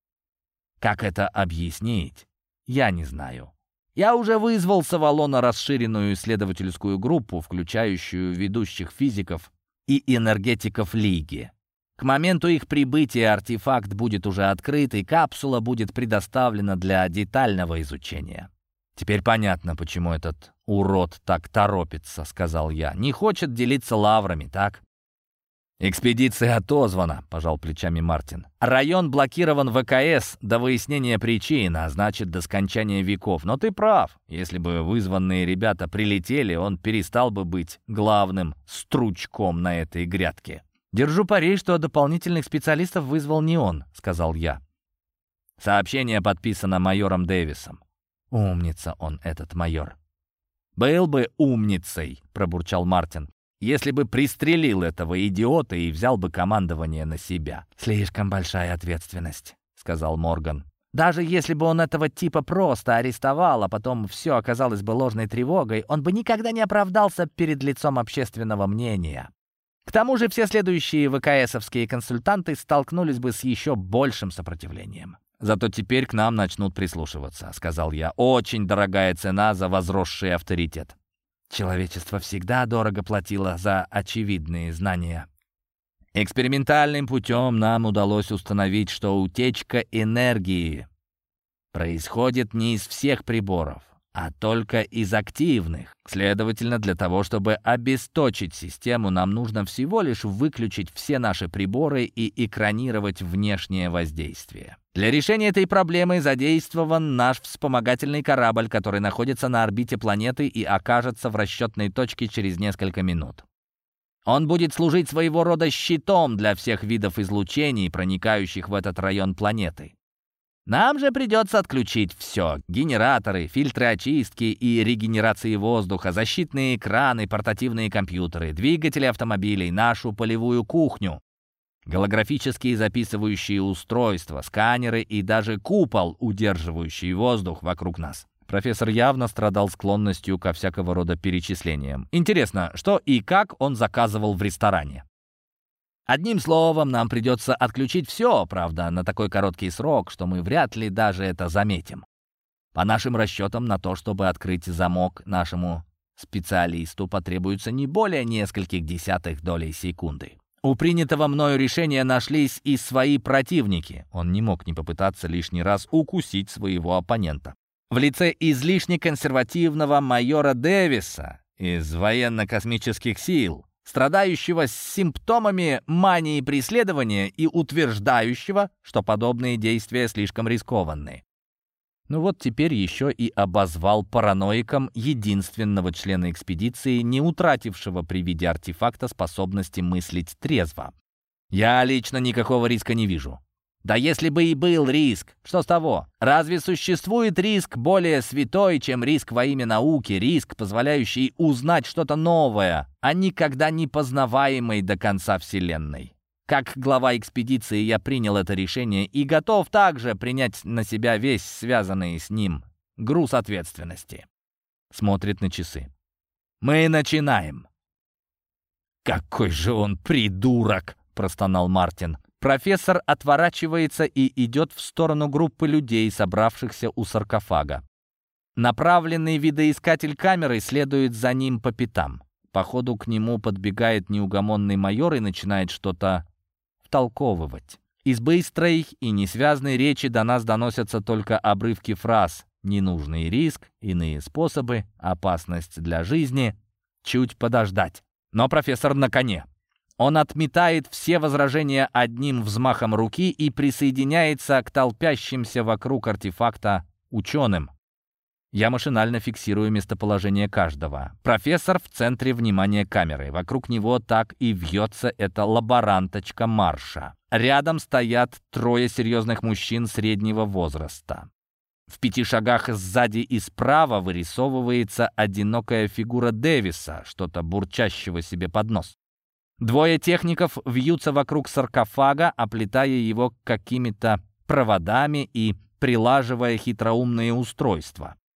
Как это объяснить, я не знаю. Я уже вызвал с Авалона расширенную исследовательскую группу, включающую ведущих физиков и энергетиков Лиги. К моменту их прибытия артефакт будет уже открыт, и капсула будет предоставлена для детального изучения. «Теперь понятно, почему этот урод так торопится», — сказал я. «Не хочет делиться лаврами, так?» «Экспедиция отозвана», — пожал плечами Мартин. «Район блокирован ВКС до выяснения причин, а значит, до скончания веков. Но ты прав. Если бы вызванные ребята прилетели, он перестал бы быть главным стручком на этой грядке». «Держу пари, что дополнительных специалистов вызвал не он», — сказал я. Сообщение подписано майором Дэвисом. «Умница он, этот майор». «Был бы умницей», — пробурчал Мартин, «если бы пристрелил этого идиота и взял бы командование на себя». «Слишком большая ответственность», — сказал Морган. «Даже если бы он этого типа просто арестовал, а потом все оказалось бы ложной тревогой, он бы никогда не оправдался перед лицом общественного мнения. К тому же все следующие ВКСовские консультанты столкнулись бы с еще большим сопротивлением». «Зато теперь к нам начнут прислушиваться», — сказал я. «Очень дорогая цена за возросший авторитет». Человечество всегда дорого платило за очевидные знания. Экспериментальным путем нам удалось установить, что утечка энергии происходит не из всех приборов, а только из активных. Следовательно, для того, чтобы обесточить систему, нам нужно всего лишь выключить все наши приборы и экранировать внешнее воздействие. Для решения этой проблемы задействован наш вспомогательный корабль, который находится на орбите планеты и окажется в расчетной точке через несколько минут. Он будет служить своего рода щитом для всех видов излучений, проникающих в этот район планеты. Нам же придется отключить все: генераторы, фильтры очистки и регенерации воздуха, защитные экраны, портативные компьютеры, двигатели автомобилей, нашу полевую кухню, голографические записывающие устройства, сканеры и даже купол, удерживающий воздух вокруг нас. Профессор явно страдал склонностью ко всякого рода перечислениям. Интересно, что и как он заказывал в ресторане? Одним словом, нам придется отключить все, правда, на такой короткий срок, что мы вряд ли даже это заметим. По нашим расчетам, на то, чтобы открыть замок нашему специалисту, потребуется не более нескольких десятых долей секунды. У принятого мною решения нашлись и свои противники. Он не мог не попытаться лишний раз укусить своего оппонента. В лице излишне консервативного майора Дэвиса из военно-космических сил, страдающего симптомами мании преследования и утверждающего, что подобные действия слишком рискованны. Ну вот теперь еще и обозвал параноиком единственного члена экспедиции, не утратившего при виде артефакта способности мыслить трезво. Я лично никакого риска не вижу. Да если бы и был риск, что с того? Разве существует риск более святой, чем риск во имя науки, риск, позволяющий узнать что-то новое, а никогда не познаваемой до конца Вселенной? Как глава экспедиции я принял это решение и готов также принять на себя весь связанный с ним груз ответственности. Смотрит на часы. Мы начинаем. «Какой же он придурок!» — простонал Мартин. Профессор отворачивается и идет в сторону группы людей, собравшихся у саркофага. Направленный видоискатель камеры следует за ним по пятам. По ходу к нему подбегает неугомонный майор и начинает что-то втолковывать. Из быстрой и несвязной речи до нас доносятся только обрывки фраз: ненужный риск, иные способы, опасность для жизни, чуть подождать. Но профессор на коне. Он отметает все возражения одним взмахом руки и присоединяется к толпящимся вокруг артефакта ученым. Я машинально фиксирую местоположение каждого. Профессор в центре внимания камеры. Вокруг него так и вьется эта лаборанточка Марша. Рядом стоят трое серьезных мужчин среднего возраста. В 5 шагах сзади и справа вырисовывается одинокая фигура Дэвиса, что-то бурчащего себе под нос. 2 техников вьются вокруг саркофага, оплетая его какими-то проводами и прилаживая хитроумные устройства.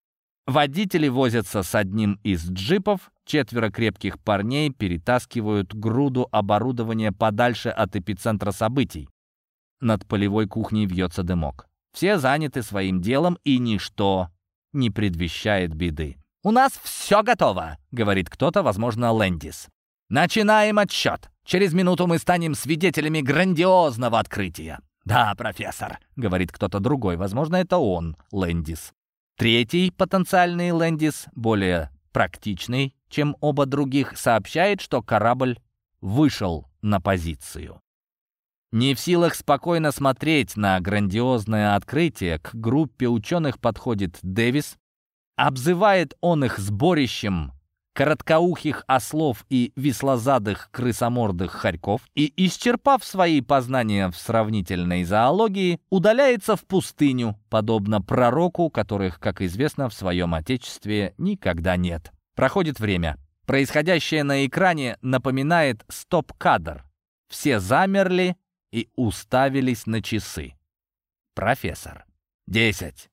Водители возятся с одним из джипов, 4 крепких парней перетаскивают груду оборудования подальше от эпицентра событий. Над полевой кухней вьется дымок. Все заняты своим делом, и ничто не предвещает беды. «У нас все готово», — говорит кто-то, возможно, Лэндис. «Начинаем отсчет. Через минуту мы станем свидетелями грандиозного открытия». «Да, профессор», — говорит кто-то другой, возможно, это он, Лэндис. Третий потенциальный Лэндис, более практичный, чем оба других, сообщает, что корабль вышел на позицию. Не в силах спокойно смотреть на грандиозное открытие, к группе ученых подходит Дэвис, обзывает он их сборищем короткоухих ослов и веслозадых крысомордых хорьков и, исчерпав свои познания в сравнительной зоологии, удаляется в пустыню, подобно пророку, которых, как известно, в своем отечестве никогда нет. Проходит время. Происходящее на экране напоминает стоп-кадр. Все замерли и уставились на часы. Профессор. 10.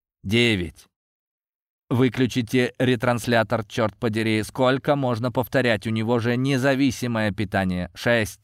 9. Выключите ретранслятор, черт подери. Сколько можно повторять? У него же независимое питание. 6.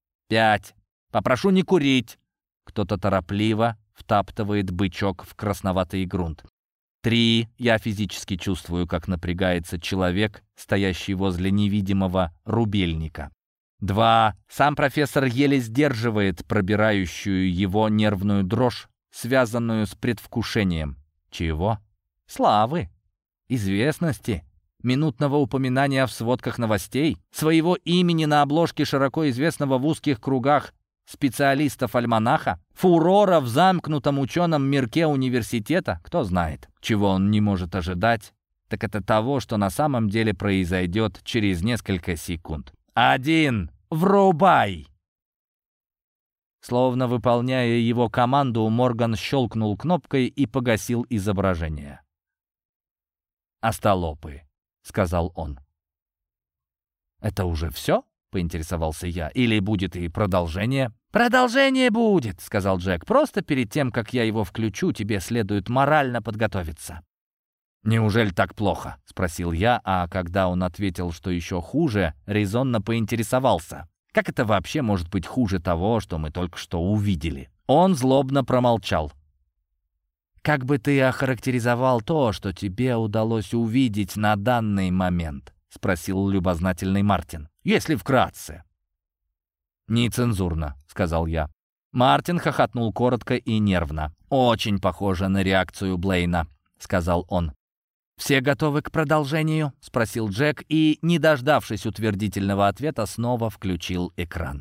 5. Попрошу не курить. Кто-то торопливо втаптывает бычок в красноватый грунт. 3. Я физически чувствую, как напрягается человек, стоящий возле невидимого рубильника. 2. Сам профессор еле сдерживает пробирающую его нервную дрожь, связанную с предвкушением. Чего? Славы, известности, минутного упоминания в сводках новостей, своего имени на обложке широко известного в узких кругах специалистов альманаха, фурора в замкнутом ученом мирке университета. Кто знает, чего он не может ожидать, так это того, что на самом деле произойдет через несколько секунд. 1. Врубай! Словно выполняя его команду, Морган щелкнул кнопкой и погасил изображение. «Остолопы», — сказал он. «Это уже все?» — поинтересовался я. «Или будет и продолжение?» «Продолжение будет», — сказал Джек. «Просто перед тем, как я его включу, тебе следует морально подготовиться». «Неужели так плохо?» — спросил я, а когда он ответил, что еще хуже, резонно поинтересовался. «Как это вообще может быть хуже того, что мы только что увидели?» Он злобно промолчал. «Как бы ты охарактеризовал то, что тебе удалось увидеть на данный момент?» — спросил любознательный Мартин. «Если вкратце». «Нецензурно», — сказал я. Мартин хохотнул коротко и нервно. «Очень похоже на реакцию Блейна», — сказал он. «Все готовы к продолжению?» — спросил Джек и, не дождавшись утвердительного ответа, снова включил экран.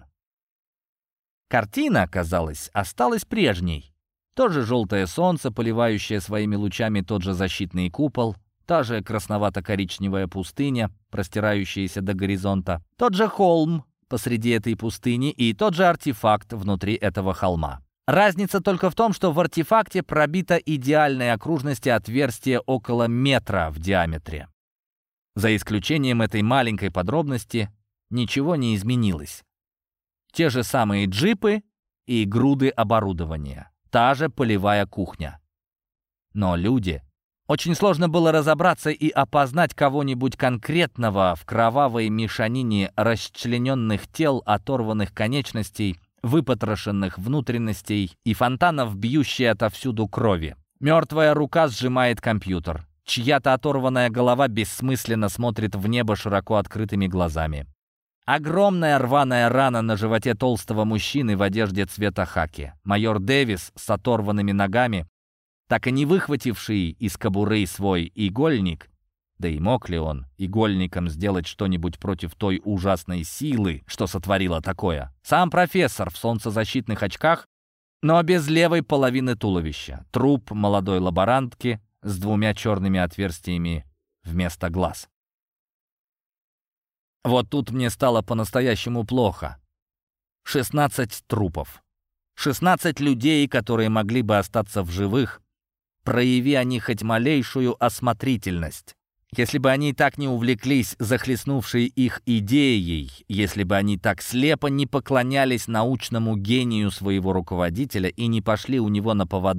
Картина, казалось, осталась прежней. То же желтое солнце, поливающее своими лучами тот же защитный купол, та же красновато-коричневая пустыня, простирающаяся до горизонта, тот же холм посреди этой пустыни и тот же артефакт внутри этого холма. Разница только в том, что в артефакте пробито идеальной окружности отверстие около метра в диаметре. За исключением этой маленькой подробности ничего не изменилось. Те же самые джипы и груды оборудования. Та же полевая кухня. Но люди... Очень сложно было разобраться и опознать кого-нибудь конкретного в кровавой мешанине расчлененных тел, оторванных конечностей, выпотрошенных внутренностей и фонтанов, бьющей отовсюду крови. Мертвая рука сжимает компьютер. Чья-то оторванная голова бессмысленно смотрит в небо широко открытыми глазами. Огромная рваная рана на животе толстого мужчины в одежде цвета хаки. Майор Дэвис с оторванными ногами, так и не выхвативший из кобуры свой игольник, да и мог ли он игольником сделать что-нибудь против той ужасной силы, что сотворила такое? Сам профессор в солнцезащитных очках, но без левой половины туловища. Труп молодой лаборантки с 2 черными отверстиями вместо глаз. Вот тут мне стало по-настоящему плохо. 16 трупов. 16 людей, которые могли бы остаться в живых, прояви они хоть малейшую осмотрительность. Если бы они так не увлеклись захлестнувшей их идеей, если бы они так слепо не поклонялись научному гению своего руководителя и не пошли у него на поводу,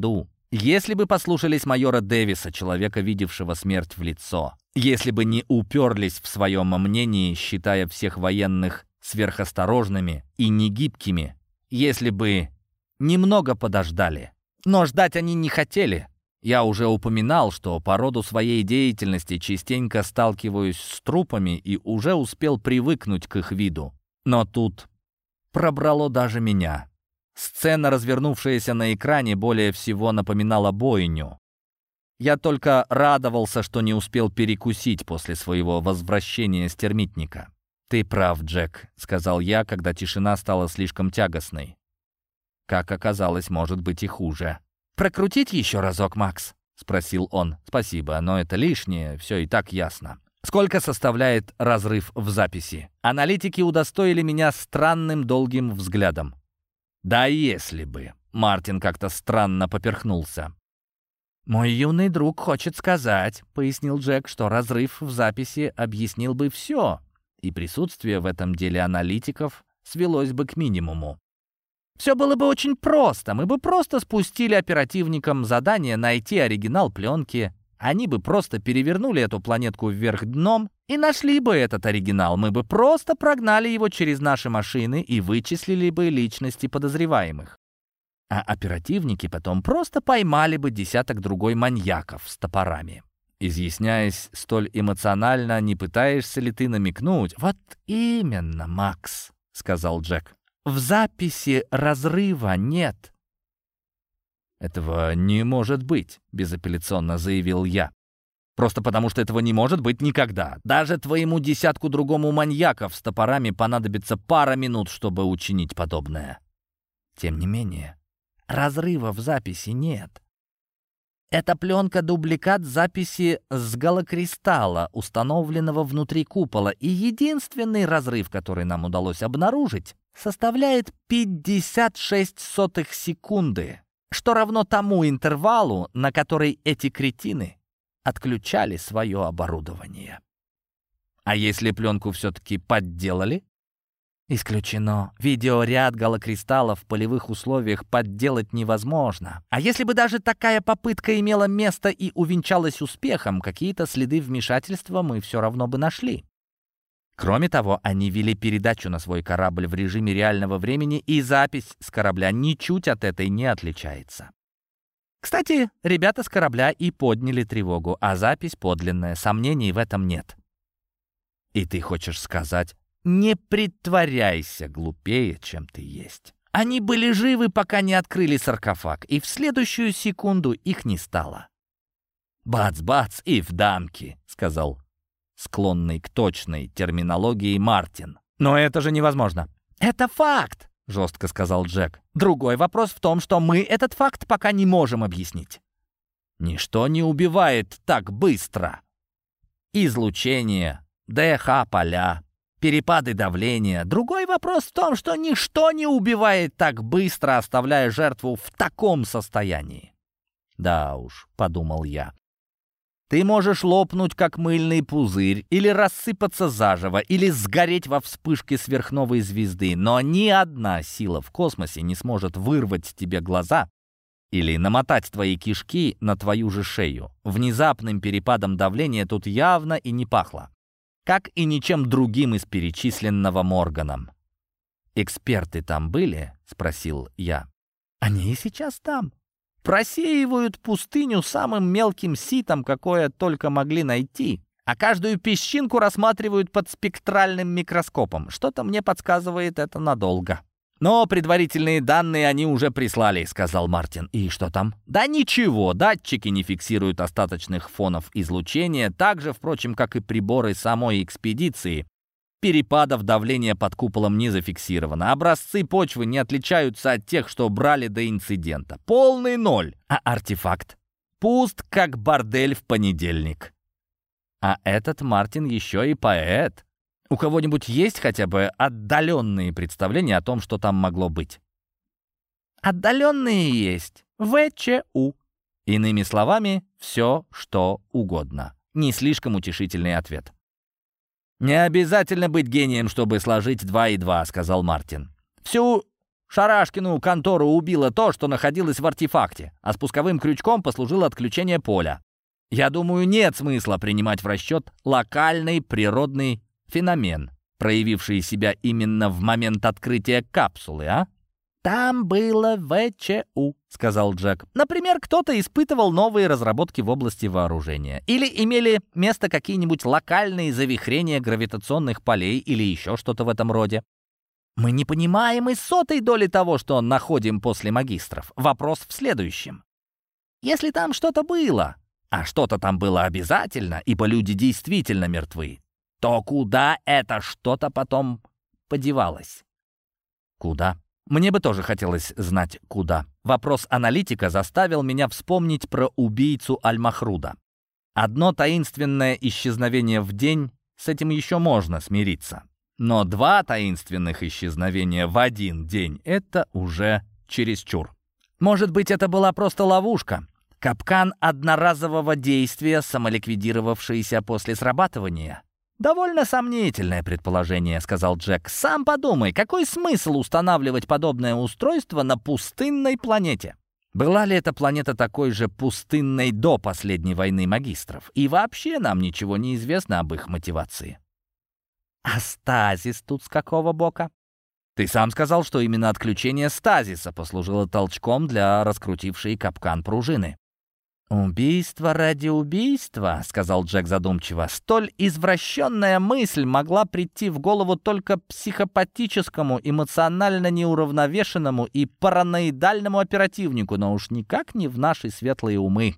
Если бы послушались майора Дэвиса, человека, видевшего смерть в лицо, если бы не уперлись в своем мнении, считая всех военных сверхосторожными и негибкими, если бы немного подождали. Но ждать они не хотели. Я уже упоминал, что по роду своей деятельности частенько сталкиваюсь с трупами и уже успел привыкнуть к их виду. Но тут пробрало даже меня. Сцена, развернувшаяся на экране, более всего напоминала бойню. Я только радовался, что не успел перекусить после своего возвращения с термитника. «Ты прав, Джек», — сказал я, когда тишина стала слишком тягостной. Как оказалось, может быть и хуже. «Прокрутить еще разок, Макс?» — спросил он. «Спасибо, но это лишнее, все и так ясно». «Сколько составляет разрыв в записи?» Аналитики удостоили меня странным долгим взглядом. «Да если бы!» — Мартин как-то странно поперхнулся. «Мой юный друг хочет сказать», — пояснил Джек, «что разрыв в записи объяснил бы все, и присутствие в этом деле аналитиков свелось бы к минимуму. Все было бы очень просто. Мы бы просто спустили оперативникам задание найти оригинал пленки. Они бы просто перевернули эту планетку вверх дном и нашли бы этот оригинал. Мы бы просто прогнали его через наши машины и вычислили бы личности подозреваемых. А оперативники потом просто поймали бы десяток другой маньяков с топорами». Изъясняясь столь эмоционально, не пытаешься ли ты намекнуть? «Вот именно, Макс», — сказал Джек. «В записи разрыва нет». «Этого не может быть», — безапелляционно заявил я. «Просто потому, что этого не может быть никогда. Даже твоему десятку другому маньяков с топорами понадобится пара минут, чтобы учинить подобное». Тем не менее, разрыва в записи нет. Эта пленка — дубликат записи с голокристалла, установленного внутри купола, и единственный разрыв, который нам удалось обнаружить, составляет 56 секунды, что равно тому интервалу, на который эти кретины отключали свое оборудование. А если пленку все-таки подделали? Исключено. Видеоряд голокристаллов в полевых условиях подделать невозможно. А если бы даже такая попытка имела место и увенчалась успехом, какие-то следы вмешательства мы все равно бы нашли. Кроме того, они вели передачу на свой корабль в режиме реального времени, и запись с корабля ничуть от этой не отличается. Кстати, ребята с корабля и подняли тревогу, а запись подлинная, сомнений в этом нет. И ты хочешь сказать, не притворяйся глупее, чем ты есть. Они были живы, пока не открыли саркофаг, и в следующую секунду их не стало. «Бац-бац и в дамки», — сказал склонный к точной терминологии Мартин. «Но это же невозможно». «Это факт», — жестко сказал Джек. «Другой вопрос в том, что мы этот факт пока не можем объяснить». «Ничто не убивает так быстро. Излучение, ДХ-поля, перепады давления. Другой вопрос в том, что ничто не убивает так быстро, оставляя жертву в таком состоянии». «Да уж», — подумал я. «Ты можешь лопнуть, как мыльный пузырь, или рассыпаться заживо, или сгореть во вспышке сверхновой звезды, но ни одна сила в космосе не сможет вырвать тебе глаза или намотать твои кишки на твою же шею. Внезапным перепадом давления тут явно и не пахло, как и ничем другим из перечисленного Морганом». «Эксперты там были?» — спросил я. «Они и сейчас там. Просеивают пустыню самым мелким ситом, какое только могли найти, а каждую песчинку рассматривают под спектральным микроскопом. Что-то мне подсказывает, это надолго». «Но предварительные данные они уже прислали», — сказал Мартин. «И что там?» «Да ничего, датчики не фиксируют остаточных фонов излучения, так же, впрочем, как и приборы самой экспедиции. Перепадов давления под куполом не зафиксировано. Образцы почвы не отличаются от тех, что брали до инцидента. Полный ноль. А артефакт? Пуст, как бордель в понедельник». А этот Мартин еще и поэт. У кого-нибудь есть хотя бы отдаленные представления о том, что там могло быть? «Отдаленные есть. ВЧУ». Иными словами, все, что угодно. Не слишком утешительный ответ. «Не обязательно быть гением, чтобы сложить 2 и 2», — сказал Мартин. «Всю Шарашкину контору убило то, что находилось в артефакте, а спусковым крючком послужило отключение поля. Я думаю, нет смысла принимать в расчет локальный природный феномен, проявивший себя именно в момент открытия капсулы, а? «Там было ВЧУ», — сказал Джек. «Например, кто-то испытывал новые разработки в области вооружения. Или имели место какие-нибудь локальные завихрения гравитационных полей или еще что-то в этом роде. Мы не понимаем и сотой доли того, что находим после магистров. Вопрос в следующем. Если там что-то было, а что-то там было обязательно, ибо люди действительно мертвы, то куда это что-то потом подевалось?» «Куда?» Мне бы тоже хотелось знать, куда. Вопрос аналитика заставил меня вспомнить про убийцу Аль-Махруда. Одно таинственное исчезновение в день, с этим еще можно смириться. Но 2 таинственных исчезновения в один день — это уже чересчур. Может быть, это была просто ловушка? Капкан одноразового действия, самоликвидировавшийся после срабатывания? «Довольно сомнительное предположение», — сказал Джек. «Сам подумай, какой смысл устанавливать подобное устройство на пустынной планете? Была ли эта планета такой же пустынной до последней войны магистров? И вообще нам ничего не известно об их мотивации». «А стазис тут с какого бока?» «Ты сам сказал, что именно отключение стазиса послужило толчком для раскрутившей капкан пружины». «Убийство ради убийства», — сказал Джек задумчиво. «Столь извращенная мысль могла прийти в голову только психопатическому, эмоционально неуравновешенному и параноидальному оперативнику, но уж никак не в наши светлые умы».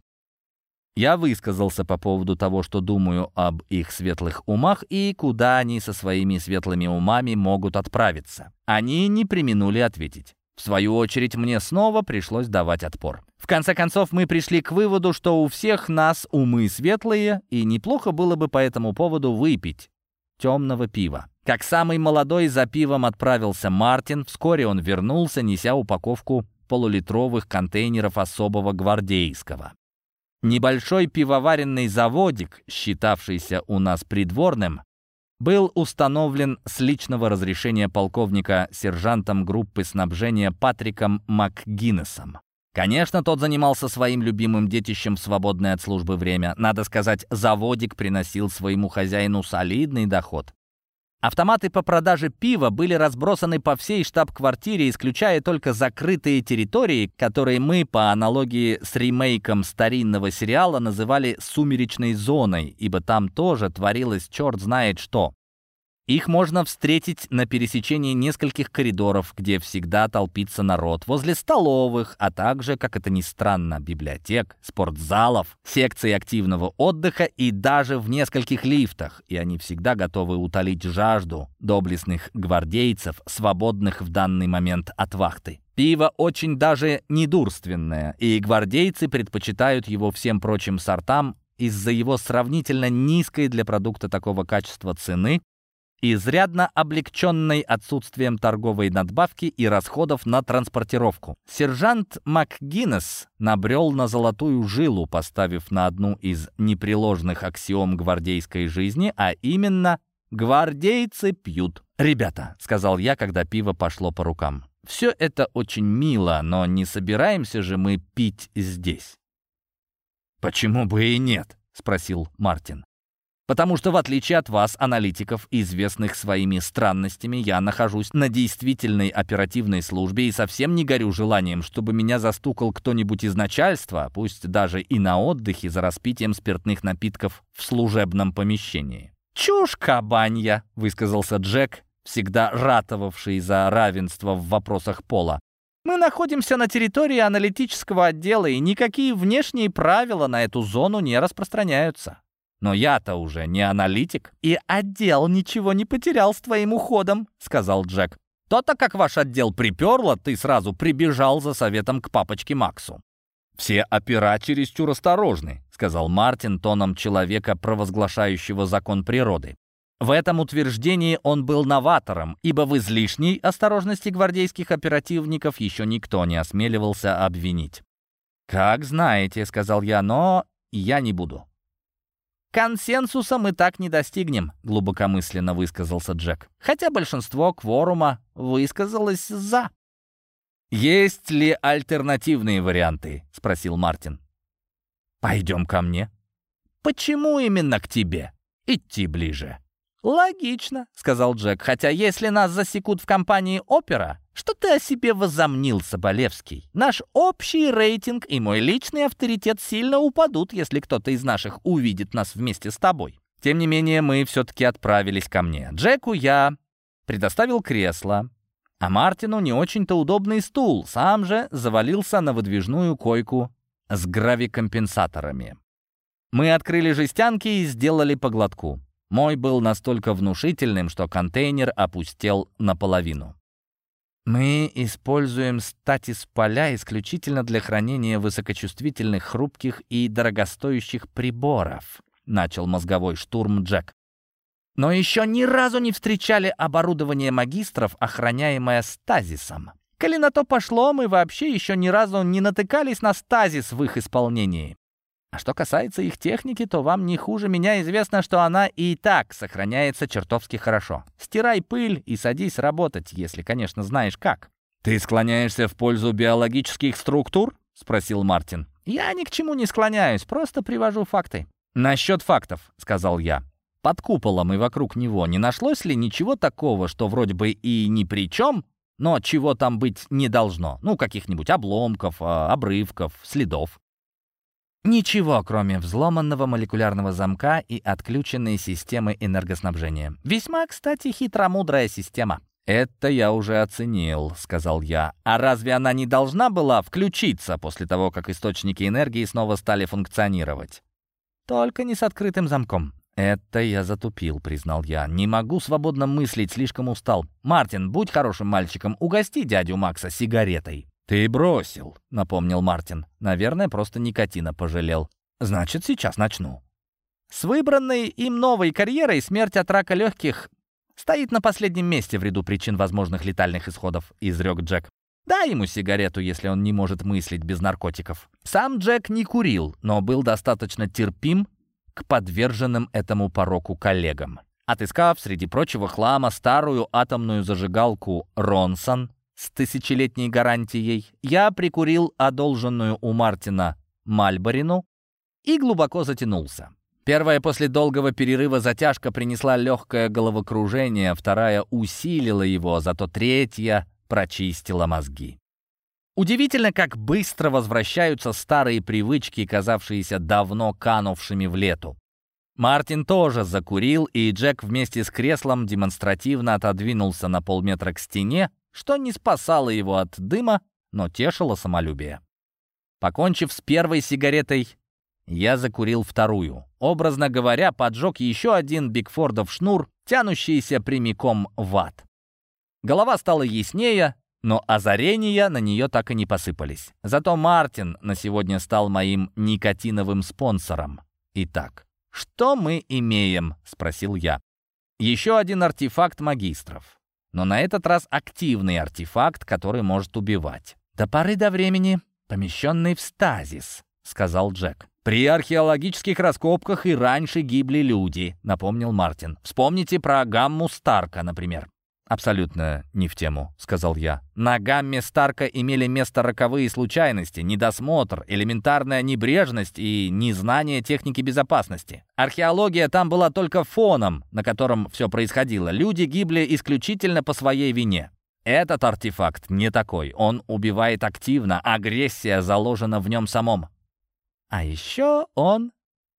Я высказался по поводу того, что думаю об их светлых умах и куда они со своими светлыми умами могут отправиться. Они не преминули ответить. В свою очередь, мне снова пришлось давать отпор. В конце концов, мы пришли к выводу, что у всех нас умы светлые, и неплохо было бы по этому поводу выпить темного пива. Как самый молодой за пивом отправился Мартин, вскоре он вернулся, неся упаковку полулитровых контейнеров особого гвардейского. Небольшой пивоваренный заводик, считавшийся у нас придворным, был установлен с личного разрешения полковника сержантом группы снабжения Патриком МакГиннесом. Конечно, тот занимался своим любимым детищем в свободное от службы время. Надо сказать, заводик приносил своему хозяину солидный доход. Автоматы по продаже пива были разбросаны по всей штаб-квартире, исключая только закрытые территории, которые мы, по аналогии с ремейком старинного сериала, называли «сумеречной зоной», ибо там тоже творилось черт знает что. Их можно встретить на пересечении нескольких коридоров, где всегда толпится народ, возле столовых, а также, как это ни странно, библиотек, спортзалов, секций активного отдыха и даже в нескольких лифтах, и они всегда готовы утолить жажду доблестных гвардейцев, свободных в данный момент от вахты. Пиво очень даже недурственное, и гвардейцы предпочитают его всем прочим сортам из-за его сравнительно низкой для продукта такого качества цены, изрядно облегченной отсутствием торговой надбавки и расходов на транспортировку. Сержант МакГиннес набрел на золотую жилу, поставив на одну из непреложных аксиом гвардейской жизни, а именно «гвардейцы пьют». «Ребята», — сказал я, когда пиво пошло по рукам, — «все это очень мило, но не собираемся же мы пить здесь». «Почему бы и нет?» — спросил Мартин. «Потому что, в отличие от вас, аналитиков, известных своими странностями, я нахожусь на действительной оперативной службе и совсем не горю желанием, чтобы меня застукал кто-нибудь из начальства, пусть даже и на отдыхе за распитием спиртных напитков в служебном помещении». «Чушь кабанья», — высказался Джек, всегда ратовавший за равенство в вопросах пола. «Мы находимся на территории аналитического отдела, и никакие внешние правила на эту зону не распространяются». «Но я-то уже не аналитик». «И отдел ничего не потерял с твоим уходом», — сказал Джек. «То-то, как ваш отдел приперло, ты сразу прибежал за советом к папочке Максу». «Все опера чересчур осторожны», — сказал Мартин тоном человека, провозглашающего закон природы. В этом утверждении он был новатором, ибо в излишней осторожности гвардейских оперативников еще никто не осмеливался обвинить. «Как знаете», — сказал я, — «но я не буду». «Консенсуса мы так не достигнем», — глубокомысленно высказался Джек. «Хотя большинство кворума высказалось «за». «Есть ли альтернативные варианты?» — спросил Мартин. «Пойдем ко мне». «Почему именно к тебе? Идти ближе». «Логично», — сказал Джек, «хотя если нас засекут в компании «Опера», что ты о себе возомнил, Соболевский? Наш общий рейтинг и мой личный авторитет сильно упадут, если кто-то из наших увидит нас вместе с тобой». Тем не менее, мы все-таки отправились ко мне. Джеку я предоставил кресло, а Мартину не очень-то удобный стул, сам же завалился на выдвижную койку с гравикомпенсаторами. Мы открыли жестянки и сделали по глотку. Мой был настолько внушительным, что контейнер опустел наполовину. «Мы используем статис-поля исключительно для хранения высокочувствительных, хрупких и дорогостоящих приборов», — начал мозговой штурм Джек. «Но еще ни разу не встречали оборудование магистров, охраняемое стазисом. Коли на то пошло, мы вообще еще ни разу не натыкались на стазис в их исполнении. А что касается их техники, то вам не хуже меня известно, что она и так сохраняется чертовски хорошо. Стирай пыль и садись работать, если, конечно, знаешь как». «Ты склоняешься в пользу биологических структур?» — спросил Мартин. «Я ни к чему не склоняюсь, просто привожу факты». «Насчет фактов», — сказал я. «Под куполом и вокруг него не нашлось ли ничего такого, что вроде бы и ни при чем, но чего там быть не должно? Ну, каких-нибудь обломков, обрывков, следов?» «Ничего, кроме взломанного молекулярного замка и отключенной системы энергоснабжения. Весьма, кстати, хитромудрая система». «Это я уже оценил», — сказал я. «А разве она не должна была включиться после того, как источники энергии снова стали функционировать?» «Только не с открытым замком». «Это я затупил», — признал я. «Не могу свободно мыслить, слишком устал. Мартин, будь хорошим мальчиком, угости дядю Макса сигаретой». «Ты бросил», — напомнил Мартин. «Наверное, просто никотина пожалел». «Значит, сейчас начну». «С выбранной им новой карьерой смерть от рака легких стоит на последнем месте в ряду причин возможных летальных исходов», — изрек Джек. «Дай ему сигарету, если он не может мыслить без наркотиков». Сам Джек не курил, но был достаточно терпим к подверженным этому пороку коллегам. Отыскав среди прочего хлама старую атомную зажигалку «Ронсон» с 1000-летней гарантией, я прикурил одолженную у Мартина Мальборину и глубоко затянулся. Первая после долгого перерыва затяжка принесла легкое головокружение, вторая усилила его, зато третья прочистила мозги. Удивительно, как быстро возвращаются старые привычки, казавшиеся давно канувшими в лету. Мартин тоже закурил, и Джек вместе с креслом демонстративно отодвинулся на полметра к стене, что не спасало его от дыма, но тешило самолюбие. Покончив с первой сигаретой, я закурил вторую. Образно говоря, поджег еще один Бигфордов шнур, тянущийся прямиком в ад. Голова стала яснее, но озарения на нее так и не посыпались. Зато Мартин на сегодня стал моим никотиновым спонсором. «Итак, что мы имеем?» — спросил я. «Еще один артефакт магистров. Но на этот раз активный артефакт, который может убивать. До поры до времени помещенный в стазис», — сказал Джек. «При археологических раскопках и раньше гибли люди», — напомнил Мартин. «Вспомните про гамму Старка, например». «Абсолютно не в тему», — сказал я. «На гамме Старка имели место роковые случайности, недосмотр, элементарная небрежность и незнание техники безопасности. Археология там была только фоном, на котором все происходило. Люди гибли исключительно по своей вине. Этот артефакт не такой. Он убивает активно, агрессия заложена в нем самом. А еще он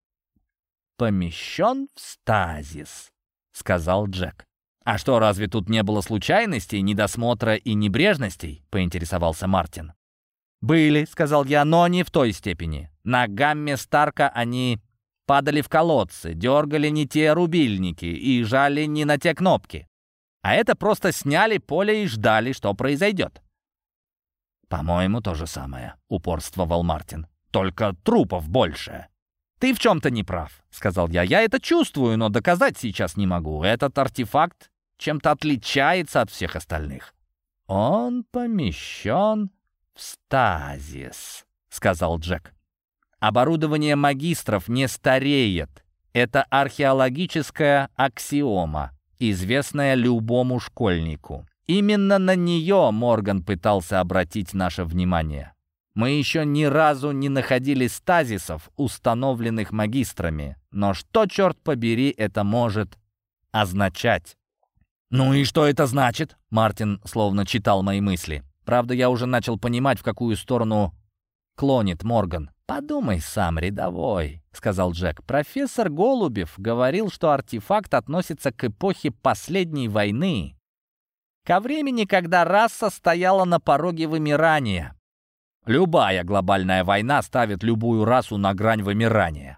помещен в стазис», — сказал Джек. «А что, разве тут не было случайностей, недосмотра и небрежностей?» — поинтересовался Мартин. «Были», — сказал я, — «но не в той степени. На гамме Старка они падали в колодцы, дергали не те рубильники и жали не на те кнопки. А это просто сняли поле и ждали, что произойдет». «По-моему, то же самое», — упорствовал Мартин. «Только трупов больше». «Ты в чем-то не прав», — сказал я. «Я это чувствую, но доказать сейчас не могу. Этот артефакт чем-то отличается от всех остальных». «Он помещен в стазис», — сказал Джек. «Оборудование магистров не стареет. Это археологическая аксиома, известная любому школьнику. Именно на нее Морган пытался обратить наше внимание. Мы еще ни разу не находили стазисов, установленных магистрами. Но что, черт побери, это может означать? «Ну и что это значит?» Мартин словно читал мои мысли. Правда, я уже начал понимать, в какую сторону клонит Морган. «Подумай сам, рядовой», — сказал Джек. «Профессор Голубев говорил, что артефакт относится к эпохе последней войны, ко времени, когда раса стояла на пороге вымирания. Любая глобальная война ставит любую расу на грань вымирания».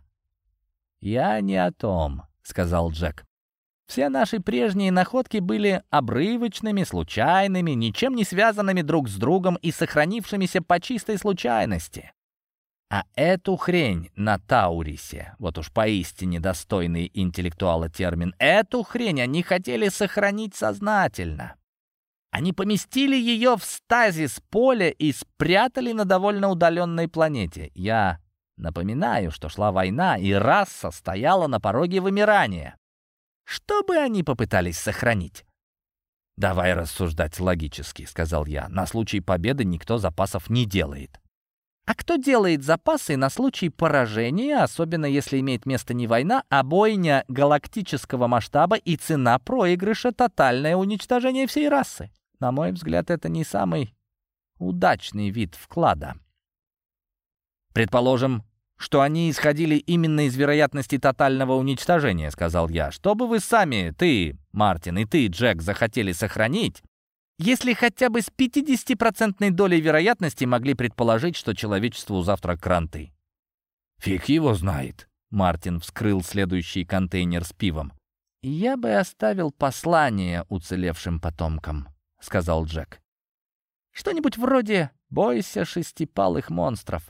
«Я не о том», — сказал Джек. «Все наши прежние находки были обрывочными, случайными, ничем не связанными друг с другом и сохранившимися по чистой случайности. А эту хрень на Таурисе, вот уж поистине достойный интеллектуала термин, эту хрень они хотели сохранить сознательно. Они поместили ее в стазис поля и спрятали на довольно удаленной планете. Я напоминаю, что шла война, и раса стояла на пороге вымирания. Что бы они попытались сохранить?» «Давай рассуждать логически», — сказал я. «На случай победы никто запасов не делает». «А кто делает запасы на случай поражения, особенно если имеет место не война, а бойня галактического масштаба и цена проигрыша — тотальное уничтожение всей расы? На мой взгляд, это не самый удачный вид вклада». «Предположим, что они исходили именно из вероятности тотального уничтожения», — сказал я. «Что бы вы сами, ты, Мартин, и ты, Джек, захотели сохранить, если хотя бы с 50% долей вероятности могли предположить, что человечеству завтра кранты?» «Фиг его знает», — Мартин вскрыл следующий контейнер с пивом. «Я бы оставил послание уцелевшим потомкам», — сказал Джек. «Что-нибудь вроде «Бойся шестипалых монстров».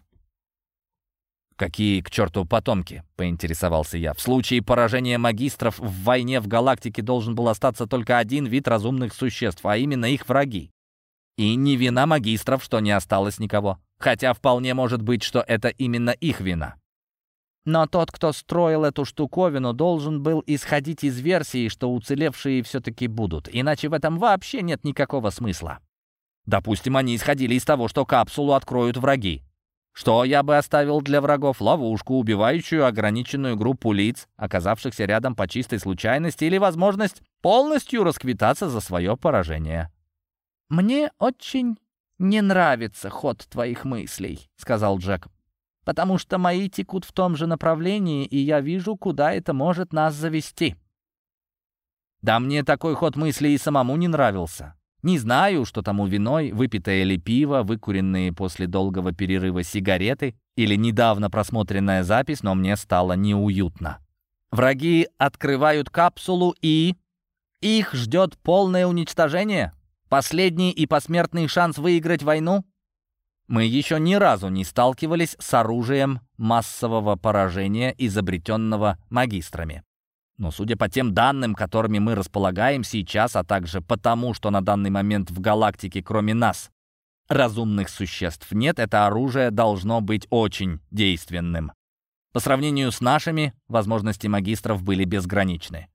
«Какие к черту потомки?» — поинтересовался я. «В случае поражения магистров в войне в галактике должен был остаться только один вид разумных существ, а именно их враги. И не вина магистров, что не осталось никого. Хотя вполне может быть, что это именно их вина. Но тот, кто строил эту штуковину, должен был исходить из версии, что уцелевшие все-таки будут. Иначе в этом вообще нет никакого смысла. Допустим, они исходили из того, что капсулу откроют враги. Что я бы оставил для врагов? Ловушку, убивающую ограниченную группу лиц, оказавшихся рядом по чистой случайности, или возможность полностью расквитаться за свое поражение». «Мне очень не нравится ход твоих мыслей», — сказал Джек, «потому что мои текут в том же направлении, и я вижу, куда это может нас завести». «Да мне такой ход мыслей и самому не нравился. Не знаю, что тому виной, выпитое ли пиво, выкуренные после долгого перерыва сигареты или недавно просмотренная запись, но мне стало неуютно. Враги открывают капсулу, и их ждет полное уничтожение? Последний и посмертный шанс выиграть войну? Мы еще ни разу не сталкивались с оружием массового поражения, изобретенного магистрами. Но судя по тем данным, которыми мы располагаем сейчас, а также потому, что на данный момент в галактике кроме нас разумных существ нет, это оружие должно быть очень действенным. По сравнению с нашими, возможности магистров были безграничны.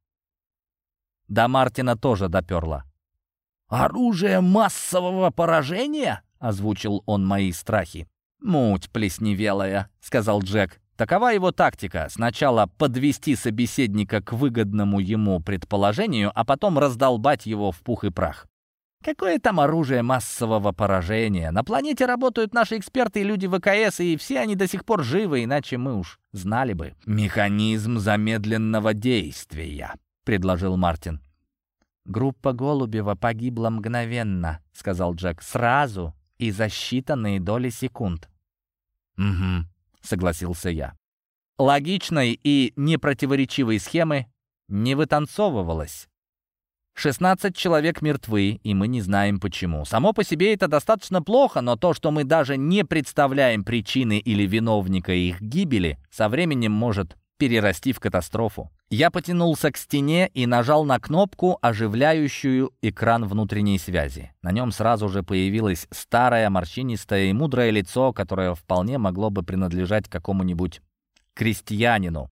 До Мартина тоже доперло. «Оружие массового поражения?» — озвучил он мои страхи. «Муть плесневелая», — сказал Джек. Такова его тактика: сначала подвести собеседника к выгодному ему предположению, а потом раздолбать его в пух и прах. Какое там оружие массового поражения? На планете работают наши эксперты и люди ВКС, и все они до сих пор живы, иначе мы уж знали бы. «Механизм замедленного действия», — предложил Мартин. «Группа Голубева погибла мгновенно», — сказал Джек, — «сразу и за считанные доли секунд». «Угу», — согласился я. Логичной и непротиворечивой схемы не вытанцовывалось. 16 человек мертвы, и мы не знаем почему. Само по себе это достаточно плохо, но то, что мы даже не представляем причины или виновника их гибели, со временем может перерасти в катастрофу. Я потянулся к стене и нажал на кнопку, оживляющую экран внутренней связи. На нем сразу же появилось старое, морщинистое и мудрое лицо, которое вполне могло бы принадлежать какому-нибудь крестьянину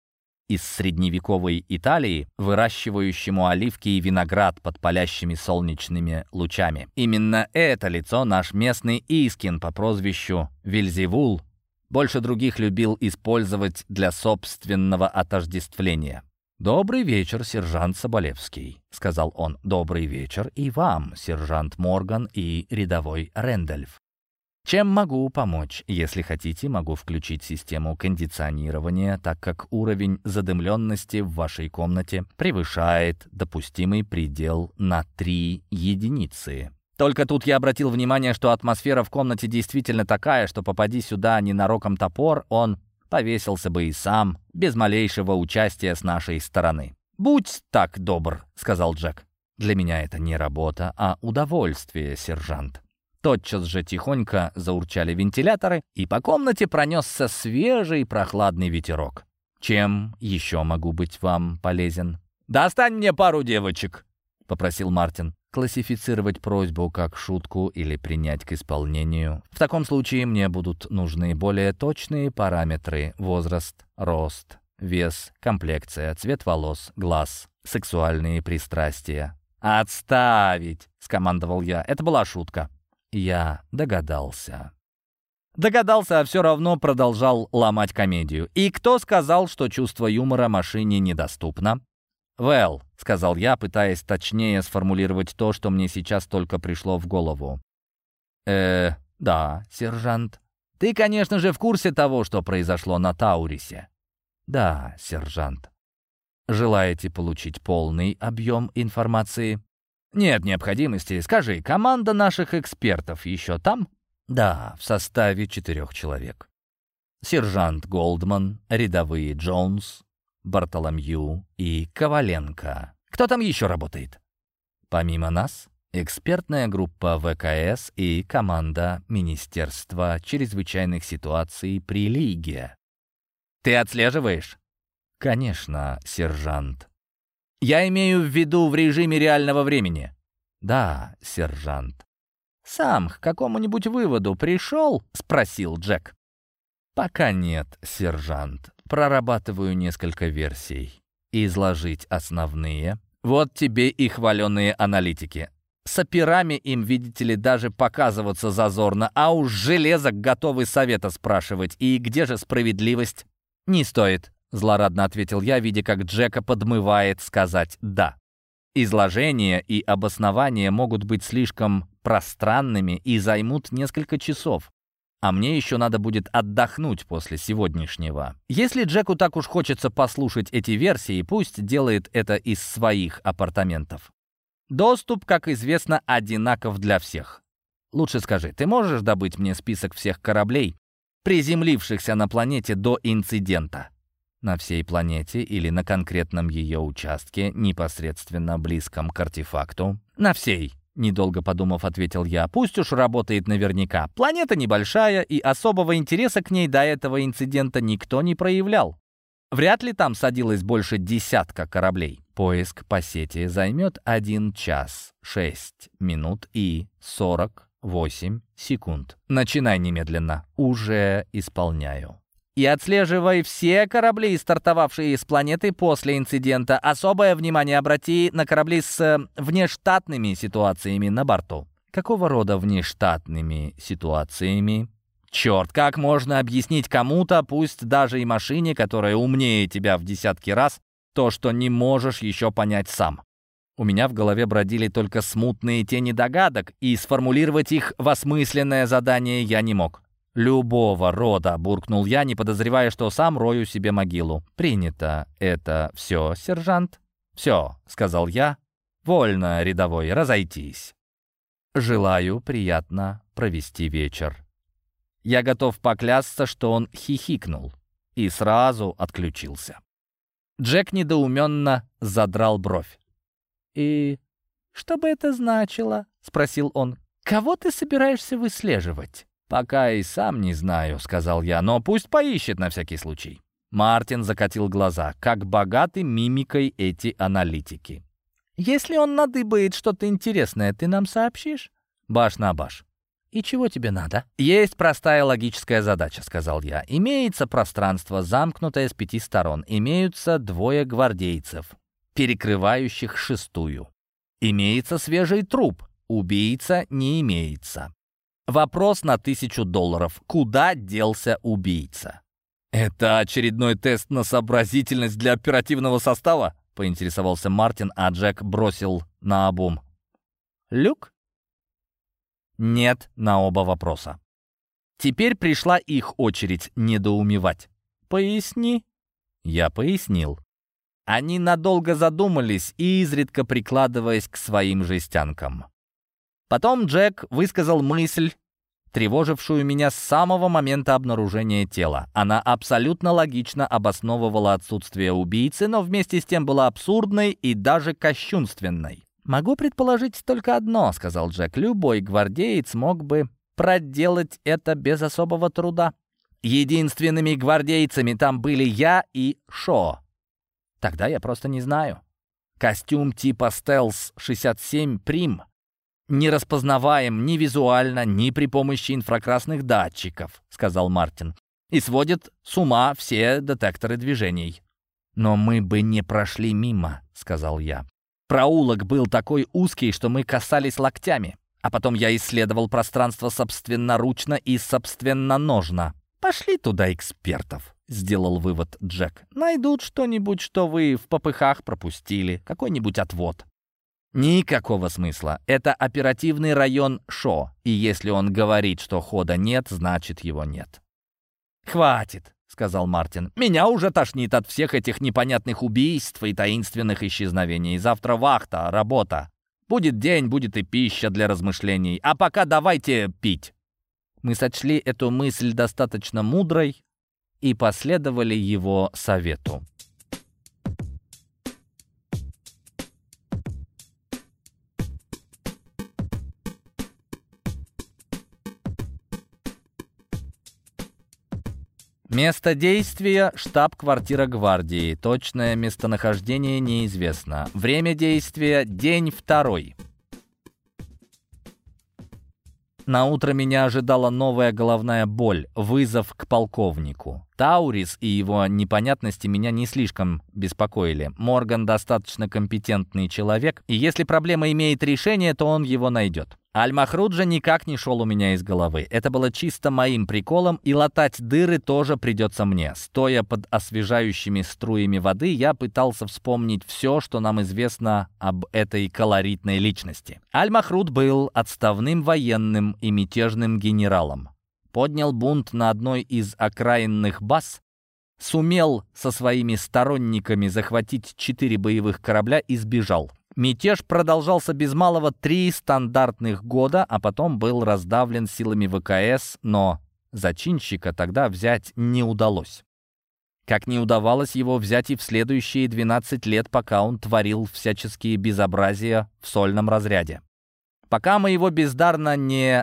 из средневековой Италии, выращивающему оливки и виноград под палящими солнечными лучами. Именно это лицо наш местный Искин по прозвищу Вельзевул больше других любил использовать для собственного отождествления. «Добрый вечер, сержант Соболевский», — сказал он. «Добрый вечер и вам, сержант Морган и рядовой Рэндольф. Чем могу помочь? Если хотите, могу включить систему кондиционирования, так как уровень задымленности в вашей комнате превышает допустимый предел на 3 единицы». Только тут я обратил внимание, что атмосфера в комнате действительно такая, что попади сюда ненароком топор, он повесился бы и сам, без малейшего участия с нашей стороны. «Будь так добр», — сказал Джек. «Для меня это не работа, а удовольствие, сержант». Тотчас же тихонько заурчали вентиляторы, и по комнате пронесся свежий прохладный ветерок. «Чем еще могу быть вам полезен?» «Достань мне пару девочек», — попросил Мартин. «Классифицировать просьбу как шутку или принять к исполнению. В таком случае мне будут нужны более точные параметры: возраст, рост, вес, комплекция, цвет волос, глаз, сексуальные пристрастия». «Отставить!» — скомандовал я. Это была шутка. Я догадался. Догадался, а все равно продолжал ломать комедию. «И кто сказал, что чувство юмора машине недоступно?» «Well», — сказал я, пытаясь точнее сформулировать то, что мне сейчас только пришло в голову. Да, сержант. Ты, конечно же, в курсе того, что произошло на Таурисе?» «Да, сержант. Желаете получить полный объем информации?» «Нет необходимости. Скажи, команда наших экспертов еще там?» «Да, в составе 4 человек. Сержант Голдман, рядовые Джонс, Бартоломью и Коваленко. Кто там еще работает?» «Помимо нас, экспертная группа ВКС и команда Министерства чрезвычайных ситуаций при Лиге». «Ты отслеживаешь?» «Конечно, сержант». «Я имею в виду в режиме реального времени». «Да, сержант». «Сам к какому-нибудь выводу пришел?» — спросил Джек. «Пока нет, сержант. Прорабатываю несколько версий. Изложить основные. Вот тебе и хваленые аналитики. С операми им, видите ли, даже показываться зазорно, а уж железок готовы совета спрашивать. И где же справедливость?» «Не стоит», — злорадно ответил я, видя, как Джека подмывает сказать «да». Изложение и обоснование могут быть слишком пространными и займут несколько часов. А мне еще надо будет отдохнуть после сегодняшнего. Если Джеку так уж хочется послушать эти версии, пусть делает это из своих апартаментов. Доступ, как известно, одинаков для всех. Лучше скажи, ты можешь добыть мне список всех кораблей, приземлившихся на планете до инцидента? На всей планете или на конкретном ее участке, непосредственно близком к артефакту? На всей. Недолго подумав, ответил я. «Пусть уж работает наверняка. Планета небольшая, и особого интереса к ней до этого инцидента никто не проявлял. Вряд ли там садилось больше 10 кораблей. Поиск по сети займет 1 час, 6 минут и 48 секунд. Начинай немедленно. Уже исполняю». «И отслеживай все корабли, стартовавшие с планеты после инцидента. Особое внимание обрати на корабли с внештатными ситуациями на борту». «Какого рода внештатными ситуациями?» «Черт, как можно объяснить кому-то, пусть даже и машине, которая умнее тебя в десятки раз, то, что не можешь еще понять сам?» У меня в голове бродили только смутные тени догадок, и сформулировать их в осмысленное задание я не мог. «Любого рода», — буркнул я, не подозревая, что сам рою себе могилу. «Принято. Это все, сержант?» «Все», — сказал я. «Вольно, рядовой, разойтись. Желаю приятно провести вечер». Я готов поклясться, что он хихикнул и сразу отключился. Джек недоуменно задрал бровь. «И что бы это значило?» — спросил он. «Кого ты собираешься выслеживать?» «Пока и сам не знаю», — сказал я, — «но пусть поищет на всякий случай». Мартин закатил глаза. Как богаты мимикой эти аналитики. «Если он надыбает что-то интересное, ты нам сообщишь?» «Баш на баш». «И чего тебе надо?» «Есть простая логическая задача», — сказал я. «Имеется пространство, замкнутое с 5 сторон. Имеются 2 гвардейцев, перекрывающих 6-ю. Имеется свежий труп. Убийца не имеется. Вопрос на $1000. Куда делся убийца?» «Это очередной тест на сообразительность для оперативного состава?» — поинтересовался Мартин, а Джек бросил наобум: «Люк?» «Нет» на оба вопроса. Теперь пришла их очередь недоумевать. «Поясни». Я пояснил. Они надолго задумались, изредка прикладываясь к своим жестянкам. Потом Джек высказал мысль, тревожившую меня с самого момента обнаружения тела. Она абсолютно логично обосновывала отсутствие убийцы, но вместе с тем была абсурдной и даже кощунственной. «Могу предположить только одно», — сказал Джек. «Любой гвардеец мог бы проделать это без особого труда. Единственными гвардейцами там были я и Шо. Тогда я просто не знаю. Костюм типа стелс 67 Прим не распознаваем ни визуально, ни при помощи инфракрасных датчиков», — сказал Мартин, «и сводит с ума все детекторы движений». «Но мы бы не прошли мимо», — сказал я. «Проулок был такой узкий, что мы касались локтями. А потом я исследовал пространство собственноручно и собственноножно». «Пошли туда экспертов», — сделал вывод Джек. «Найдут что-нибудь, что вы в попыхах пропустили, какой-нибудь отвод». «Никакого смысла. Это оперативный район Шо, и если он говорит, что хода нет, значит его нет». «Хватит», — сказал Мартин. «Меня уже тошнит от всех этих непонятных убийств и таинственных исчезновений. Завтра вахта, работа. Будет день, будет и пища для размышлений. А пока давайте пить». Мы сочли эту мысль достаточно мудрой и последовали его совету. Место действия — штаб-квартира гвардии. Точное местонахождение неизвестно. Время действия — день 2. На утро меня ожидала новая головная боль, вызов к полковнику. Таурис и его непонятности меня не слишком беспокоили. Морган достаточно компетентный человек, и если проблема имеет решение, то он его найдет. Аль-Махруд же никак не шел у меня из головы. Это было чисто моим приколом, и латать дыры тоже придется мне. Стоя под освежающими струями воды, я пытался вспомнить все, что нам известно об этой колоритной личности. Аль-Махруд был отставным военным и мятежным генералом. Поднял бунт на одной из окраинных баз, сумел со своими сторонниками захватить 4 боевых корабля и сбежал. Мятеж продолжался без малого 3 стандартных года, а потом был раздавлен силами ВКС, но зачинщика тогда взять не удалось. Как не удавалось его взять и в следующие 12 лет, пока он творил всяческие безобразия в сольном разряде. Пока мы бездарно не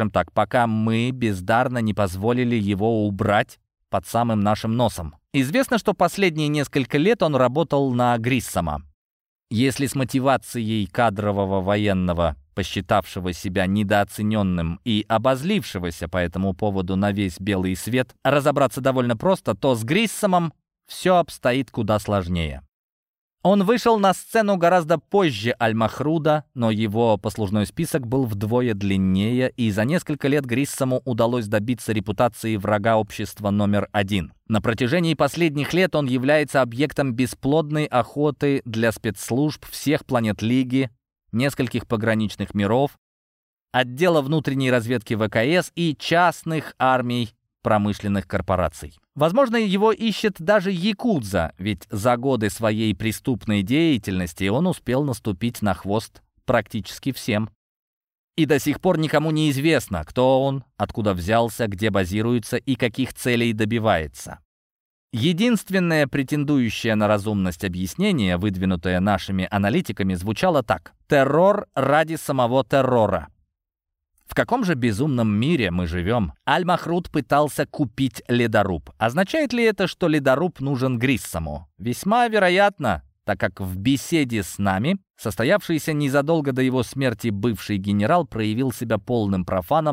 позволили его убрать под самым нашим носом. Известно, что последние несколько лет он работал на Гриссома. Если с мотивацией кадрового военного, посчитавшего себя недооцененным и обозлившегося по этому поводу на весь белый свет, разобраться довольно просто, то с Гриссомом все обстоит куда сложнее. Он вышел на сцену гораздо позже Аль-Махруда, но его послужной список был вдвое длиннее, и за несколько лет Гриссому удалось добиться репутации врага общества номер 1. На протяжении последних лет он является объектом бесплодной охоты для спецслужб всех планет Лиги, нескольких пограничных миров, отдела внутренней разведки ВКС и частных армий промышленных корпораций. Возможно, его ищет даже якудза, ведь за годы своей преступной деятельности он успел наступить на хвост практически всем. И до сих пор никому не известно, кто он, откуда взялся, где базируется и каких целей добивается. Единственное претендующее на разумность объяснение, выдвинутое нашими аналитиками, звучало так: террор ради самого террора. В каком же безумном мире мы живем? Аль-Махруд пытался купить ледоруб. Означает ли это, что ледоруб нужен Гриссому? Весьма вероятно, так как в беседе с нами, состоявшийся незадолго до его смерти бывший генерал проявил себя полным профаном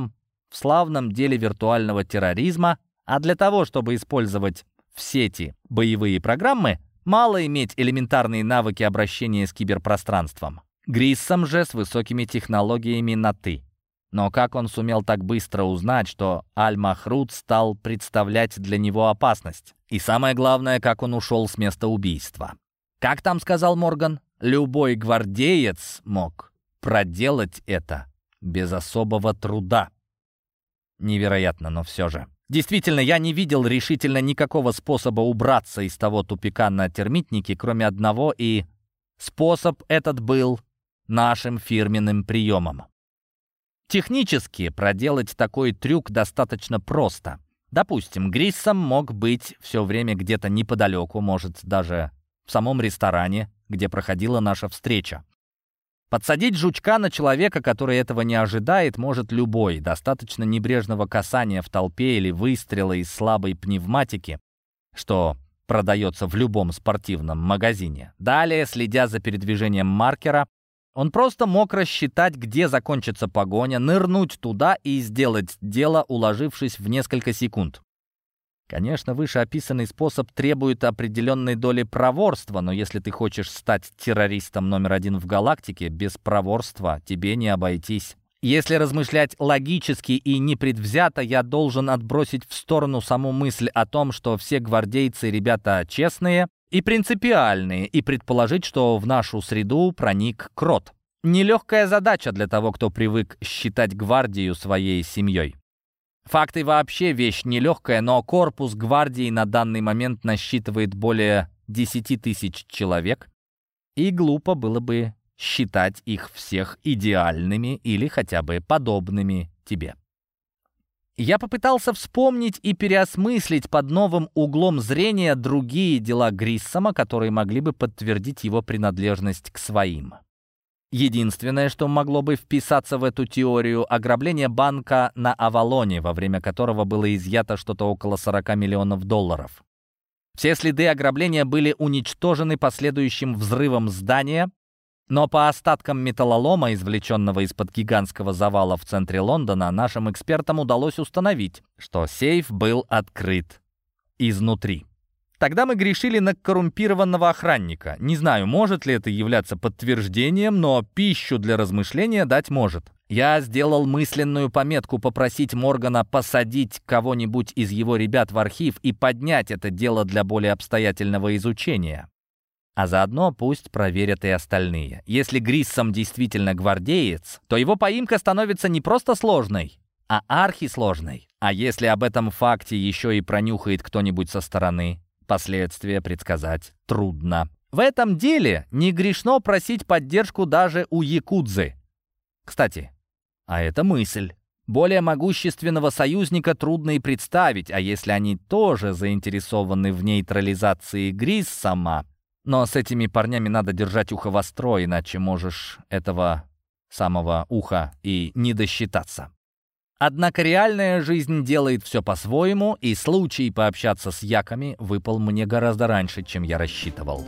в славном деле виртуального терроризма, а для того, чтобы использовать в сети боевые программы, мало иметь элементарные навыки обращения с киберпространством. Гриссом же с высокими технологиями на «ты». Но как он сумел так быстро узнать, что Аль-Махрут стал представлять для него опасность? И самое главное, как он ушел с места убийства? Как там сказал Морган? Любой гвардеец мог проделать это без особого труда. Невероятно, но все же. Действительно, я не видел решительно никакого способа убраться из того тупика на термитнике, кроме одного, и способ этот был нашим фирменным приемом. Технически проделать такой трюк достаточно просто. Допустим, Гриссом мог быть все время где-то неподалеку, может, даже в самом ресторане, где проходила наша встреча. Подсадить жучка на человека, который этого не ожидает, может любой. Достаточно небрежного касания в толпе или выстрела из слабой пневматики, что продается в любом спортивном магазине. Далее, следя за передвижением маркера, он просто мог рассчитать, где закончится погоня, нырнуть туда и сделать дело, уложившись в несколько секунд. Конечно, вышеописанный способ требует определенной доли проворства, но если ты хочешь стать террористом номер один в галактике, без проворства тебе не обойтись. Если размышлять логически и непредвзято, я должен отбросить в сторону саму мысль о том, что все гвардейцы ребята честные и принципиальные, и предположить, что в нашу среду проник крот. Нелегкая задача для того, кто привык считать гвардию своей семьей. Факты вообще вещь нелегкая, но корпус гвардии на данный момент насчитывает более 10 тысяч человек, и глупо было бы считать их всех идеальными или хотя бы подобными тебе. Я попытался вспомнить и переосмыслить под новым углом зрения другие дела Гриссома, которые могли бы подтвердить его принадлежность к своим. Единственное, что могло бы вписаться в эту теорию — ограбление банка на Авалоне, во время которого было изъято что-то около 40 миллионов долларов. Все следы ограбления были уничтожены последующим взрывом здания, но по остаткам металлолома, извлеченного из-под гигантского завала в центре Лондона, нашим экспертам удалось установить, что сейф был открыт изнутри. Тогда мы грешили на коррумпированного охранника. Не знаю, может ли это являться подтверждением, но пищу для размышления дать может. Я сделал мысленную пометку попросить Моргана посадить кого-нибудь из его ребят в архив и поднять это дело для более обстоятельного изучения. А заодно пусть проверят и остальные. Если Гриссом действительно гвардеец, то его поимка становится не просто сложной, а архисложной. А если об этом факте еще и пронюхает кто-нибудь со стороны, последствия предсказать трудно. В этом деле не грешно просить поддержку даже у якудзы. Кстати, а это мысль. Более могущественного союзника трудно и представить, а если они тоже заинтересованы в нейтрализации Гриссома. Но с этими парнями надо держать ухо востро, иначе можешь этого самого уха и не досчитаться. Однако реальная жизнь делает все по-своему, и случай пообщаться с яками выпал мне гораздо раньше, чем я рассчитывал.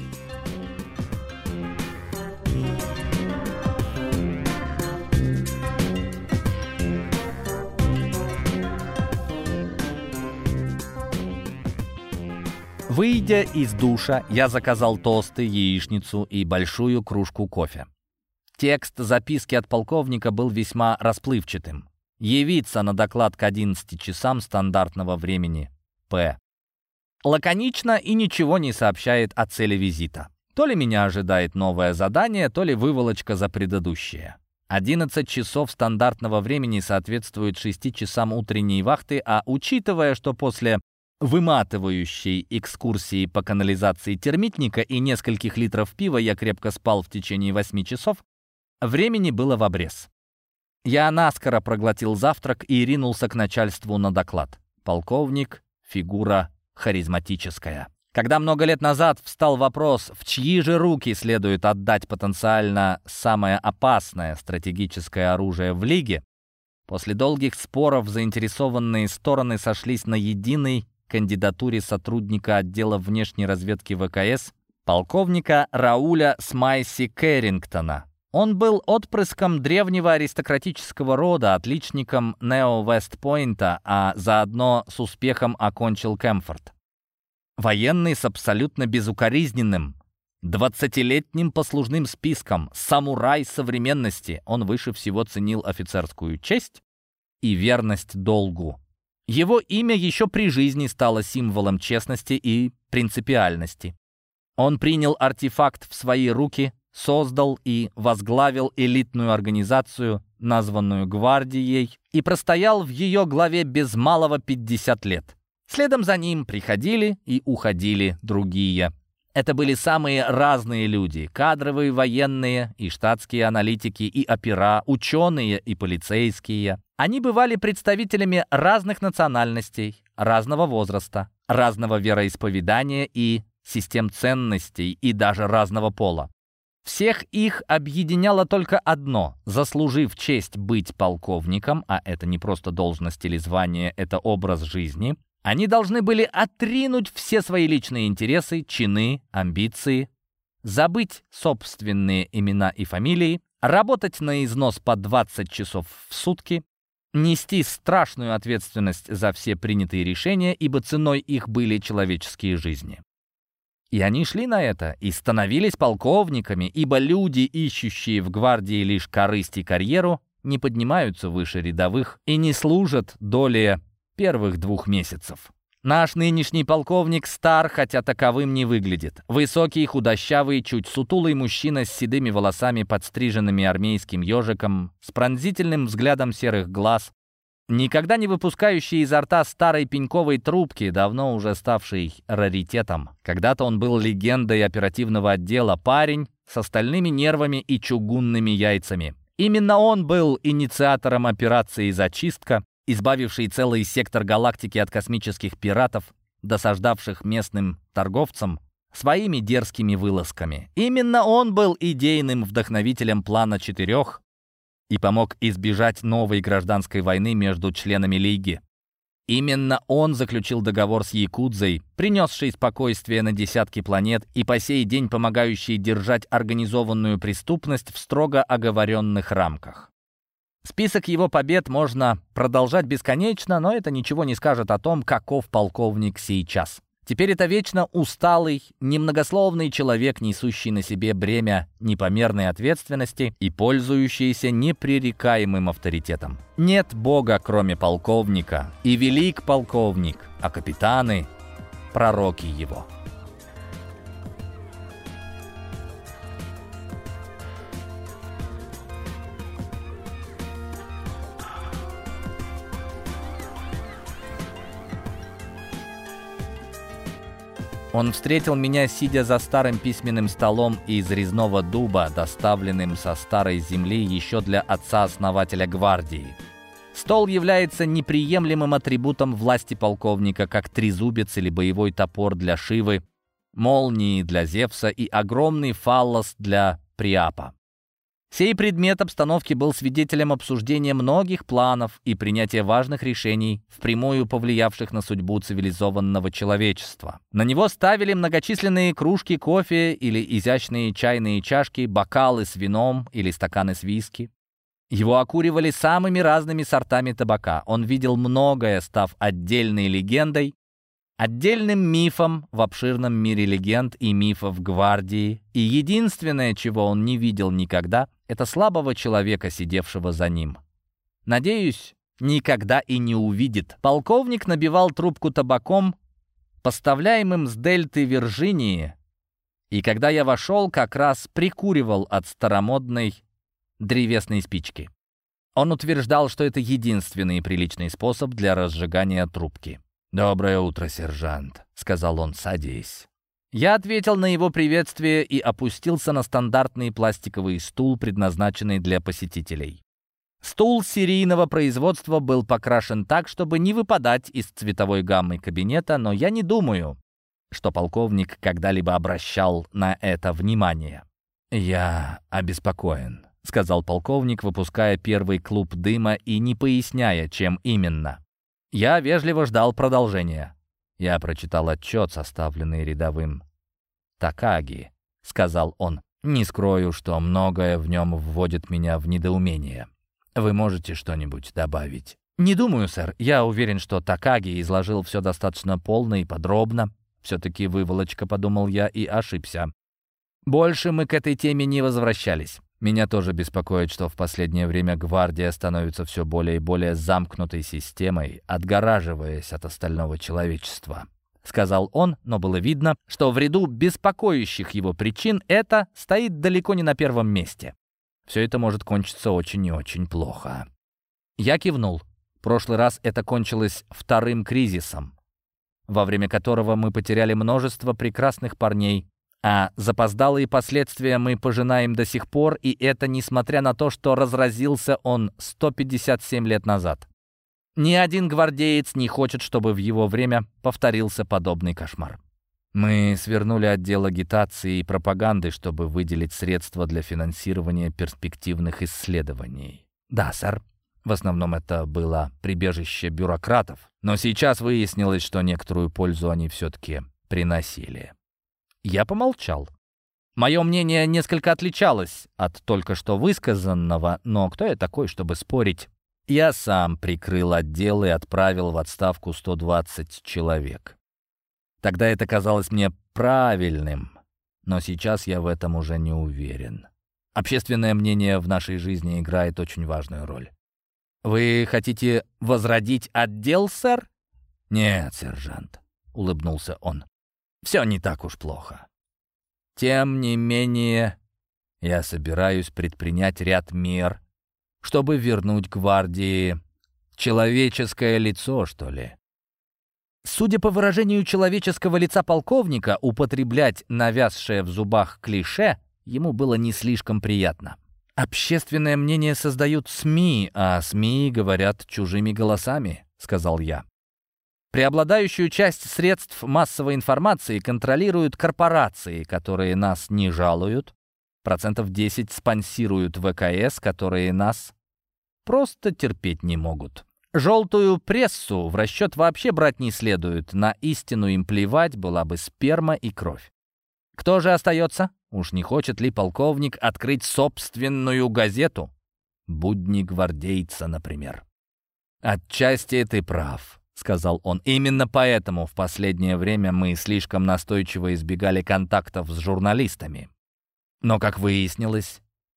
Выйдя из душа, я заказал тосты, яичницу и большую кружку кофе. Текст записки от полковника был весьма расплывчатым. Явиться на доклад к 11 часам стандартного времени П. Лаконично и ничего не сообщает о цели визита. То ли меня ожидает новое задание, то ли выволочка за предыдущее. 11 часов стандартного времени соответствует 6 часам утренней вахты, а учитывая, что после выматывающей экскурсии по канализации термитника и нескольких литров пива я крепко спал в течение 8 часов, времени было в обрез. Я наскоро проглотил завтрак и ринулся к начальству на доклад. Полковник — фигура харизматическая. Когда много лет назад встал вопрос, в чьи же руки следует отдать потенциально самое опасное стратегическое оружие в Лиге, после долгих споров заинтересованные стороны сошлись на единой кандидатуре сотрудника отдела внешней разведки ВКС, полковника Рауля Смайси Кэррингтона. Он был отпрыском древнего аристократического рода, отличником Нео-Вест-Пойнта, а заодно с успехом окончил Кэмфорд. Военный с абсолютно безукоризненным 20-летним послужным списком, самурай современности. Он выше всего ценил офицерскую честь и верность долгу. Его имя еще при жизни стало символом честности и принципиальности. Он принял артефакт в свои руки, создал и возглавил элитную организацию, названную «Гвардией», и простоял в ее главе без малого 50 лет. Следом за ним приходили и уходили другие. Это были самые разные люди: кадровые военные и штатские аналитики, и опера, ученые и полицейские. Они бывали представителями разных национальностей, разного возраста, разного вероисповедания и систем ценностей, и даже разного пола. Всех их объединяло только одно: заслужив честь быть полковником, а это не просто должность или звание, это образ жизни, они должны были отринуть все свои личные интересы, чины, амбиции, забыть собственные имена и фамилии, работать на износ по 20 часов в сутки, нести страшную ответственность за все принятые решения, ибо ценой их были человеческие жизни. И они шли на это и становились полковниками, ибо люди, ищущие в гвардии лишь корысть и карьеру, не поднимаются выше рядовых и не служат долее первых 2 месяцев. Наш нынешний полковник стар, хотя таковым не выглядит. Высокий, худощавый, чуть сутулый мужчина с седыми волосами, подстриженными армейским ежиком, с пронзительным взглядом серых глаз, никогда не выпускающий изо рта старой пеньковой трубки, давно уже ставший раритетом. Когда-то он был легендой оперативного отдела, парень с остальными нервами и чугунными яйцами. Именно он был инициатором операции «Зачистка», избавивший целый сектор галактики от космических пиратов, досаждавших местным торговцам своими дерзкими вылазками. Именно он был идейным вдохновителем плана 4 и помог избежать новой гражданской войны между членами Лиги. Именно он заключил договор с Якудзой, принесший спокойствие на десятки планет и по сей день помогающий держать организованную преступность в строго оговоренных рамках. Список его побед можно продолжать бесконечно, но это ничего не скажет о том, каков полковник сейчас. Теперь это вечно усталый, немногословный человек, несущий на себе бремя непомерной ответственности и пользующийся непререкаемым авторитетом. Нет бога, кроме полковника, и велик полковник, а капитаны — пророки его. Он встретил меня, сидя за старым письменным столом из резного дуба, доставленным со старой земли еще для отца-основателя гвардии. Стол является неприемлемым атрибутом власти полковника, как трезубец или боевой топор для Шивы, молнии для Зевса и огромный фаллос для Приапа. Сей предмет обстановки был свидетелем обсуждения многих планов и принятия важных решений, впрямую повлиявших на судьбу цивилизованного человечества. На него ставили многочисленные кружки кофе или изящные чайные чашки, бокалы с вином или стаканы с виски. Его окуривали самыми разными сортами табака. Он видел многое, став отдельной легендой, отдельным мифом в обширном мире легенд и мифов гвардии. И единственное, чего он не видел никогда, это слабого человека, сидевшего за ним. Надеюсь, никогда и не увидит. Полковник набивал трубку табаком, поставляемым с дельты Вирджинии, и когда я вошел, как раз прикуривал от старомодной древесной спички. Он утверждал, что это единственный приличный способ для разжигания трубки. «Доброе утро, сержант», — сказал он, — «садись». Я ответил на его приветствие и опустился на стандартный пластиковый стул, предназначенный для посетителей. Стул серийного производства был покрашен так, чтобы не выпадать из цветовой гаммы кабинета, но я не думаю, что полковник когда-либо обращал на это внимание. «Я обеспокоен», — сказал полковник, выпуская первый клуб дыма и не поясняя, чем именно. Я вежливо ждал продолжения. «Я прочитал отчет, составленный рядовым Такаги», — сказал он. Не скрою, что многое в нем вводит меня в недоумение. Вы можете что-нибудь добавить? Не думаю, сэр. Я уверен, что Такаги изложил все достаточно полно и подробно. Все-таки выволочка, подумал я, и ошибся. Больше мы к этой теме не возвращались. Меня тоже беспокоит, что в последнее время гвардия становится все более и более замкнутой системой, отгораживаясь от остального человечества. Сказал он, но было видно, что в ряду беспокоящих его причин это стоит далеко не на первом месте. Все это может кончиться очень и очень плохо. Я кивнул. В прошлый раз это кончилось вторым кризисом, во время которого мы потеряли множество прекрасных парней, а запоздалые последствия мы пожинаем до сих пор, и это несмотря на то, что разразился он 157 лет назад. Ни один гвардеец не хочет, чтобы в его время повторился подобный кошмар. Мы свернули отдел агитации и пропаганды, чтобы выделить средства для финансирования перспективных исследований. Да, сэр. В основном это было прибежище бюрократов, но сейчас выяснилось, что некоторую пользу они все-таки приносили. Я помолчал. Мое мнение несколько отличалось от только что высказанного, но кто я такой, чтобы спорить? Я сам прикрыл отдел и отправил в отставку 120 человек. Тогда это казалось мне правильным, но сейчас я в этом уже не уверен. Общественное мнение в нашей жизни играет очень важную роль. «Вы хотите возродить отдел, сэр?» «Нет, сержант», — улыбнулся он. «Все не так уж плохо. Тем не менее, я собираюсь предпринять ряд мер, чтобы вернуть гвардии человеческое лицо, что ли». Судя по выражению человеческого лица полковника, употреблять навязшее в зубах клише ему было не слишком приятно. «Общественное мнение создают СМИ, а СМИ говорят чужими голосами», — сказал я. «Преобладающую часть средств массовой информации контролируют корпорации, которые нас не жалуют, 10% спонсируют ВКС, которые нас просто терпеть не могут. Желтую прессу в расчет вообще брать не следует, на истину им плевать, была бы сперма и кровь. Кто же остается? Уж не хочет ли полковник открыть собственную газету? «Будни гвардейца», например. «Отчасти ты прав», — сказал он. «Именно поэтому в последнее время мы слишком настойчиво избегали контактов с журналистами. Но, как выяснилось,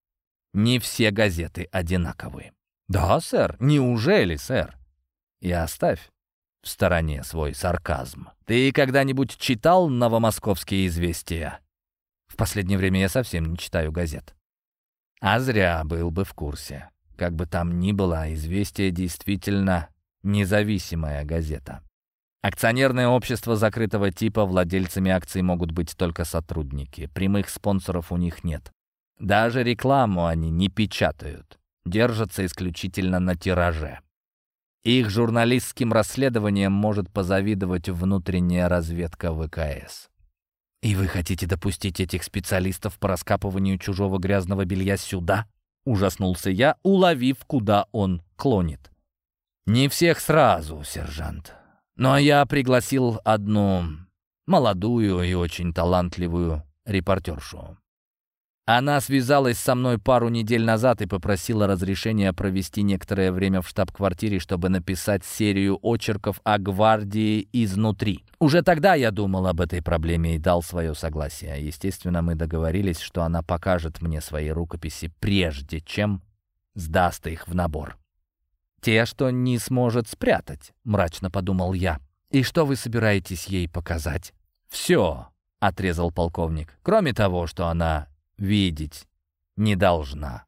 не все газеты одинаковы». «Да, сэр? Неужели, сэр?» «И оставь в стороне свой сарказм. Ты когда-нибудь читал новомосковские известия?» «В последнее время я совсем не читаю газет». «А зря, был бы в курсе. Как бы там ни было, «Известия» действительно независимая газета. Акционерное общество закрытого типа, владельцами акций могут быть только сотрудники. Прямых спонсоров у них нет. Даже рекламу они не печатают. Держатся исключительно на тираже. Их журналистским расследованиям может позавидовать внутренняя разведка ВКС. «И вы хотите допустить этих специалистов по раскапыванию чужого грязного белья сюда?» — ужаснулся я, уловив, куда он клонит. «Не всех сразу, сержант. Но я пригласил одну молодую и очень талантливую репортершу. Она связалась со мной пару недель назад и попросила разрешения провести некоторое время в штаб-квартире, чтобы написать серию очерков о гвардии изнутри. Уже тогда я думал об этой проблеме и дал свое согласие. Естественно, мы договорились, что она покажет мне свои рукописи, прежде чем сдаст их в набор. «Те, что не сможет спрятать», — мрачно подумал я. «И что вы собираетесь ей показать?» «Все», — отрезал полковник, «кроме того, что она видеть не должна.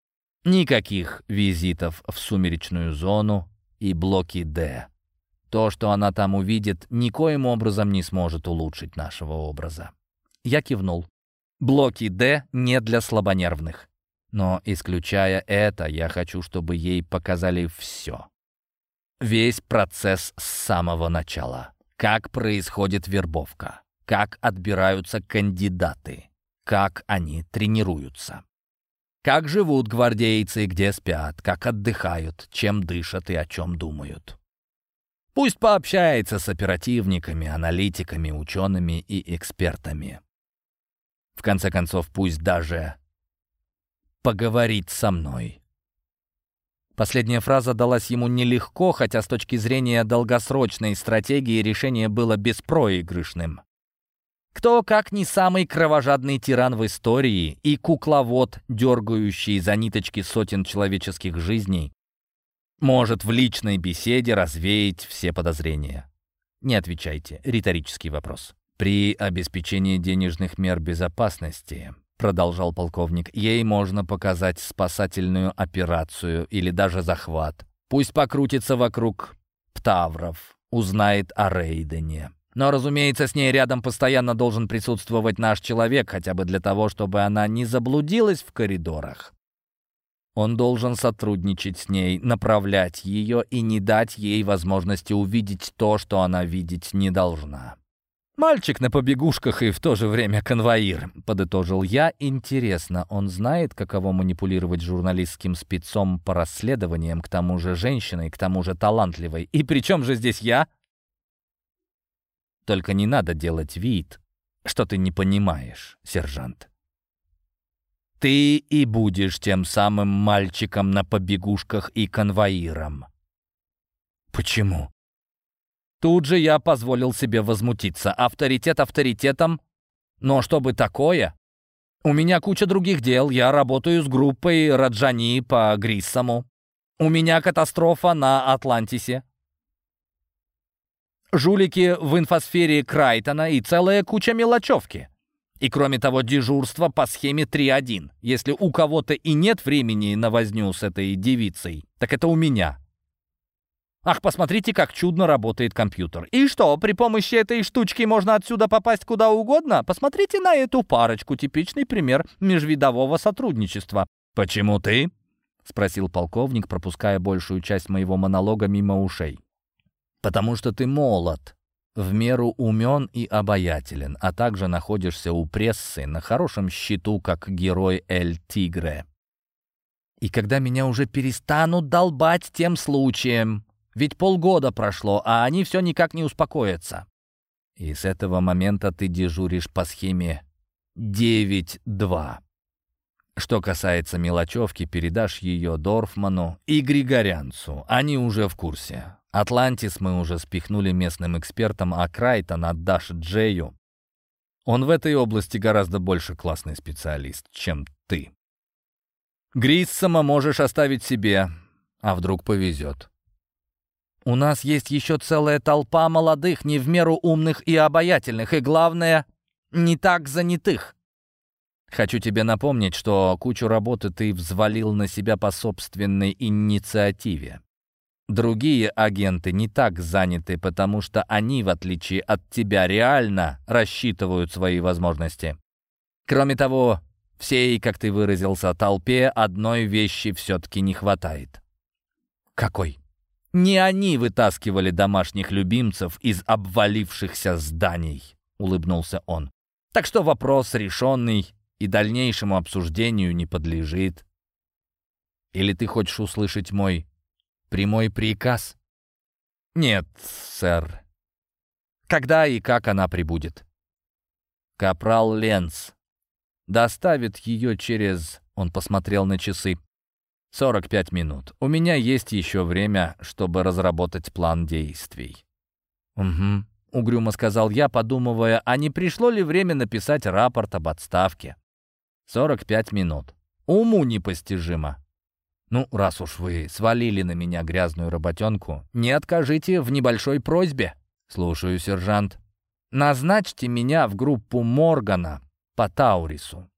Никаких визитов в сумеречную зону и блоки «Д». То, что она там увидит, никоим образом не сможет улучшить нашего образа». Я кивнул. «Блоки «Д» не для слабонервных. Но, исключая это, я хочу, чтобы ей показали все. Весь процесс с самого начала. Как происходит вербовка. Как отбираются кандидаты. Как они тренируются. Как живут гвардейцы, где спят, как отдыхают, чем дышат и о чем думают. Пусть пообщается с оперативниками, аналитиками, учеными и экспертами. В конце концов, пусть даже поговорит со мной». Последняя фраза далась ему нелегко, хотя с точки зрения долгосрочной стратегии решение было беспроигрышным. Кто, как не самый кровожадный тиран в истории и кукловод, дергающий за ниточки сотен человеческих жизней, может в личной беседе развеять все подозрения? Не отвечайте. Риторический вопрос. «При обеспечении денежных мер безопасности», — продолжал полковник, «ей можно показать спасательную операцию или даже захват. Пусть покрутится вокруг Птавров, узнает о Рейдене. Но, разумеется, с ней рядом постоянно должен присутствовать наш человек, хотя бы для того, чтобы она не заблудилась в коридорах. Он должен сотрудничать с ней, направлять ее и не дать ей возможности увидеть то, что она видеть не должна». «Мальчик на побегушках и в то же время конвоир», — подытожил я. «Интересно, он знает, каково манипулировать журналистским спецом по расследованиям, к тому же женщиной, к тому же талантливой? И при чем же здесь я?» «Только не надо делать вид, что ты не понимаешь, сержант. Ты и будешь тем самым мальчиком на побегушках и конвоиром». «Почему?» Тут же я позволил себе возмутиться. Авторитет авторитетом, но чтобы такое? У меня куча других дел. Я работаю с группой Раджани по Гриссому. У меня катастрофа на Атлантисе. Жулики в инфосфере Крайтона и целая куча мелочевки. И кроме того, дежурство по схеме 3-1. Если у кого-то и нет времени на возню с этой девицей, так это у меня. Ах, посмотрите, как чудно работает компьютер. И что, при помощи этой штучки можно отсюда попасть куда угодно? Посмотрите на эту парочку, типичный пример межвидового сотрудничества. «Почему ты?» — спросил полковник, пропуская большую часть моего монолога мимо ушей. «Потому что ты молод, в меру умен и обаятелен, а также находишься у прессы на хорошем счету, как герой Эль Тигре. И когда меня уже перестанут долбать тем случаем... Ведь полгода прошло, а они все никак не успокоятся. И с этого момента ты дежуришь по схеме 9-2. Что касается мелочевки, передашь ее Дорфману и Григорянцу. Они уже в курсе. Атлантис мы уже спихнули местным экспертам, а Крайтон отдашь Джею. Он в этой области гораздо больше классный специалист, чем ты. Гриссома можешь оставить себе, а вдруг повезет. У нас есть еще целая толпа молодых, не в меру умных и обаятельных, и, главное, не так занятых. Хочу тебе напомнить, что кучу работы ты взвалил на себя по собственной инициативе. Другие агенты не так заняты, потому что они, в отличие от тебя, реально рассчитывают свои возможности. Кроме того, всей, как ты выразился, толпе одной вещи все-таки не хватает. Какой? Не они вытаскивали домашних любимцев из обвалившихся зданий, улыбнулся он. Так что вопрос решенный и дальнейшему обсуждению не подлежит. Или ты хочешь услышать мой прямой приказ? Нет, сэр. Когда и как она прибудет? Капрал Ленц доставит ее через... Он посмотрел на часы. 45 минут. У меня есть еще время, чтобы разработать план действий. «Угу», — угрюмо сказал я, подумывая, а не пришло ли время написать рапорт об отставке. 45 минут. Уму непостижимо. Ну, раз уж вы свалили на меня грязную работенку, не откажите в небольшой просьбе. Слушаю, сержант. Назначьте меня в группу Моргана по Таурису.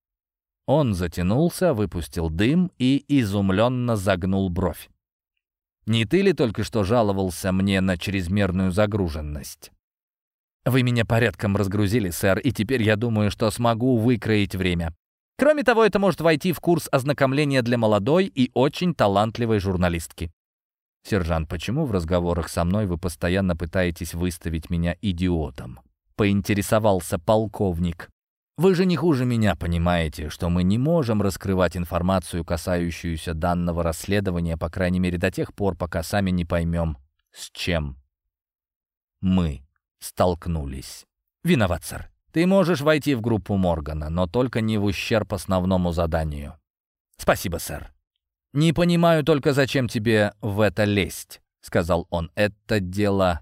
Он затянулся, выпустил дым и изумленно загнул бровь. «Не ты ли только что жаловался мне на чрезмерную загруженность?» «Вы меня порядком разгрузили, сэр, и теперь я думаю, что смогу выкроить время. Кроме того, это может войти в курс ознакомления для молодой и очень талантливой журналистки». «Сержант, почему в разговорах со мной вы постоянно пытаетесь выставить меня идиотом?» — поинтересовался полковник. «Вы же не хуже меня понимаете, что мы не можем раскрывать информацию, касающуюся данного расследования, по крайней мере до тех пор, пока сами не поймем, с чем мы столкнулись». «Виноват, сэр». Ты можешь войти в группу Моргана, но только не в ущерб основному заданию». «Спасибо, сэр». «Не понимаю только, зачем тебе в это лезть», — сказал он. «Это дело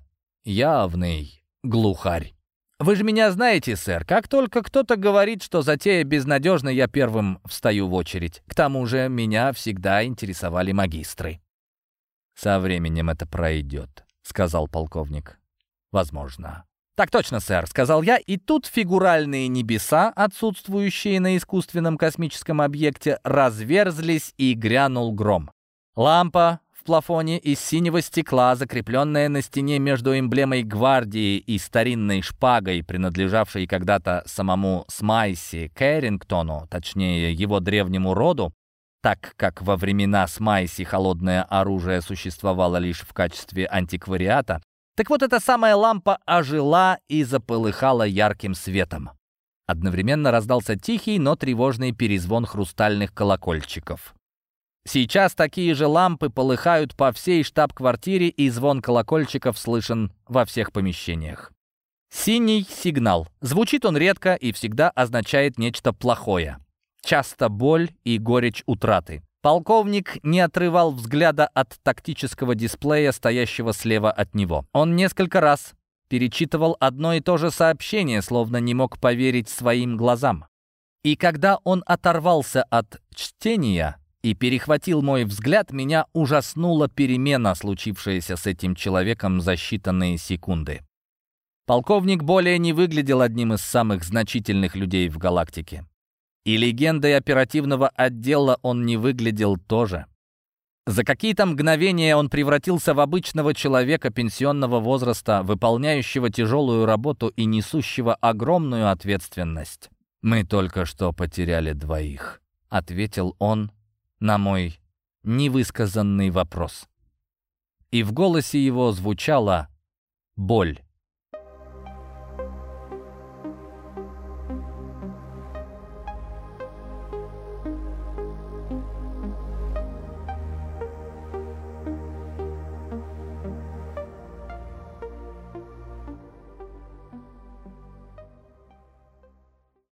явный глухарь». «Вы же меня знаете, сэр. Как только кто-то говорит, что затея безнадежна, я первым встаю в очередь. К тому же меня всегда интересовали магистры». «Со временем это пройдет», — сказал полковник. «Возможно». «Так точно, сэр», — сказал я, и тут фигуральные небеса, отсутствующие на искусственном космическом объекте, разверзлись, и грянул гром. Лампа в плафоне из синего стекла, закрепленная на стене между эмблемой гвардии и старинной шпагой, принадлежавшей когда-то самому Смайси Кэррингтону, точнее, его древнему роду, так как во времена Смайси холодное оружие существовало лишь в качестве антиквариата. Так вот, эта самая лампа ожила и заполыхала ярким светом. Одновременно раздался тихий, но тревожный перезвон хрустальных колокольчиков. Сейчас такие же лампы полыхают по всей штаб-квартире, и звон колокольчиков слышен во всех помещениях. Синий сигнал. Звучит он редко и всегда означает нечто плохое. Часто боль и горечь утраты. Полковник не отрывал взгляда от тактического дисплея, стоящего слева от него. Он несколько раз перечитывал одно и то же сообщение, словно не мог поверить своим глазам. И когда он оторвался от чтения и перехватил мой взгляд, меня ужаснула перемена, случившаяся с этим человеком за считанные секунды. Полковник более не выглядел одним из самых значительных людей в галактике. И легендой оперативного отдела он не выглядел тоже. За какие-то мгновения он превратился в обычного человека пенсионного возраста, выполняющего тяжелую работу и несущего огромную ответственность. «Мы только что потеряли 2», — ответил он на мой невысказанный вопрос. И в голосе его звучала боль.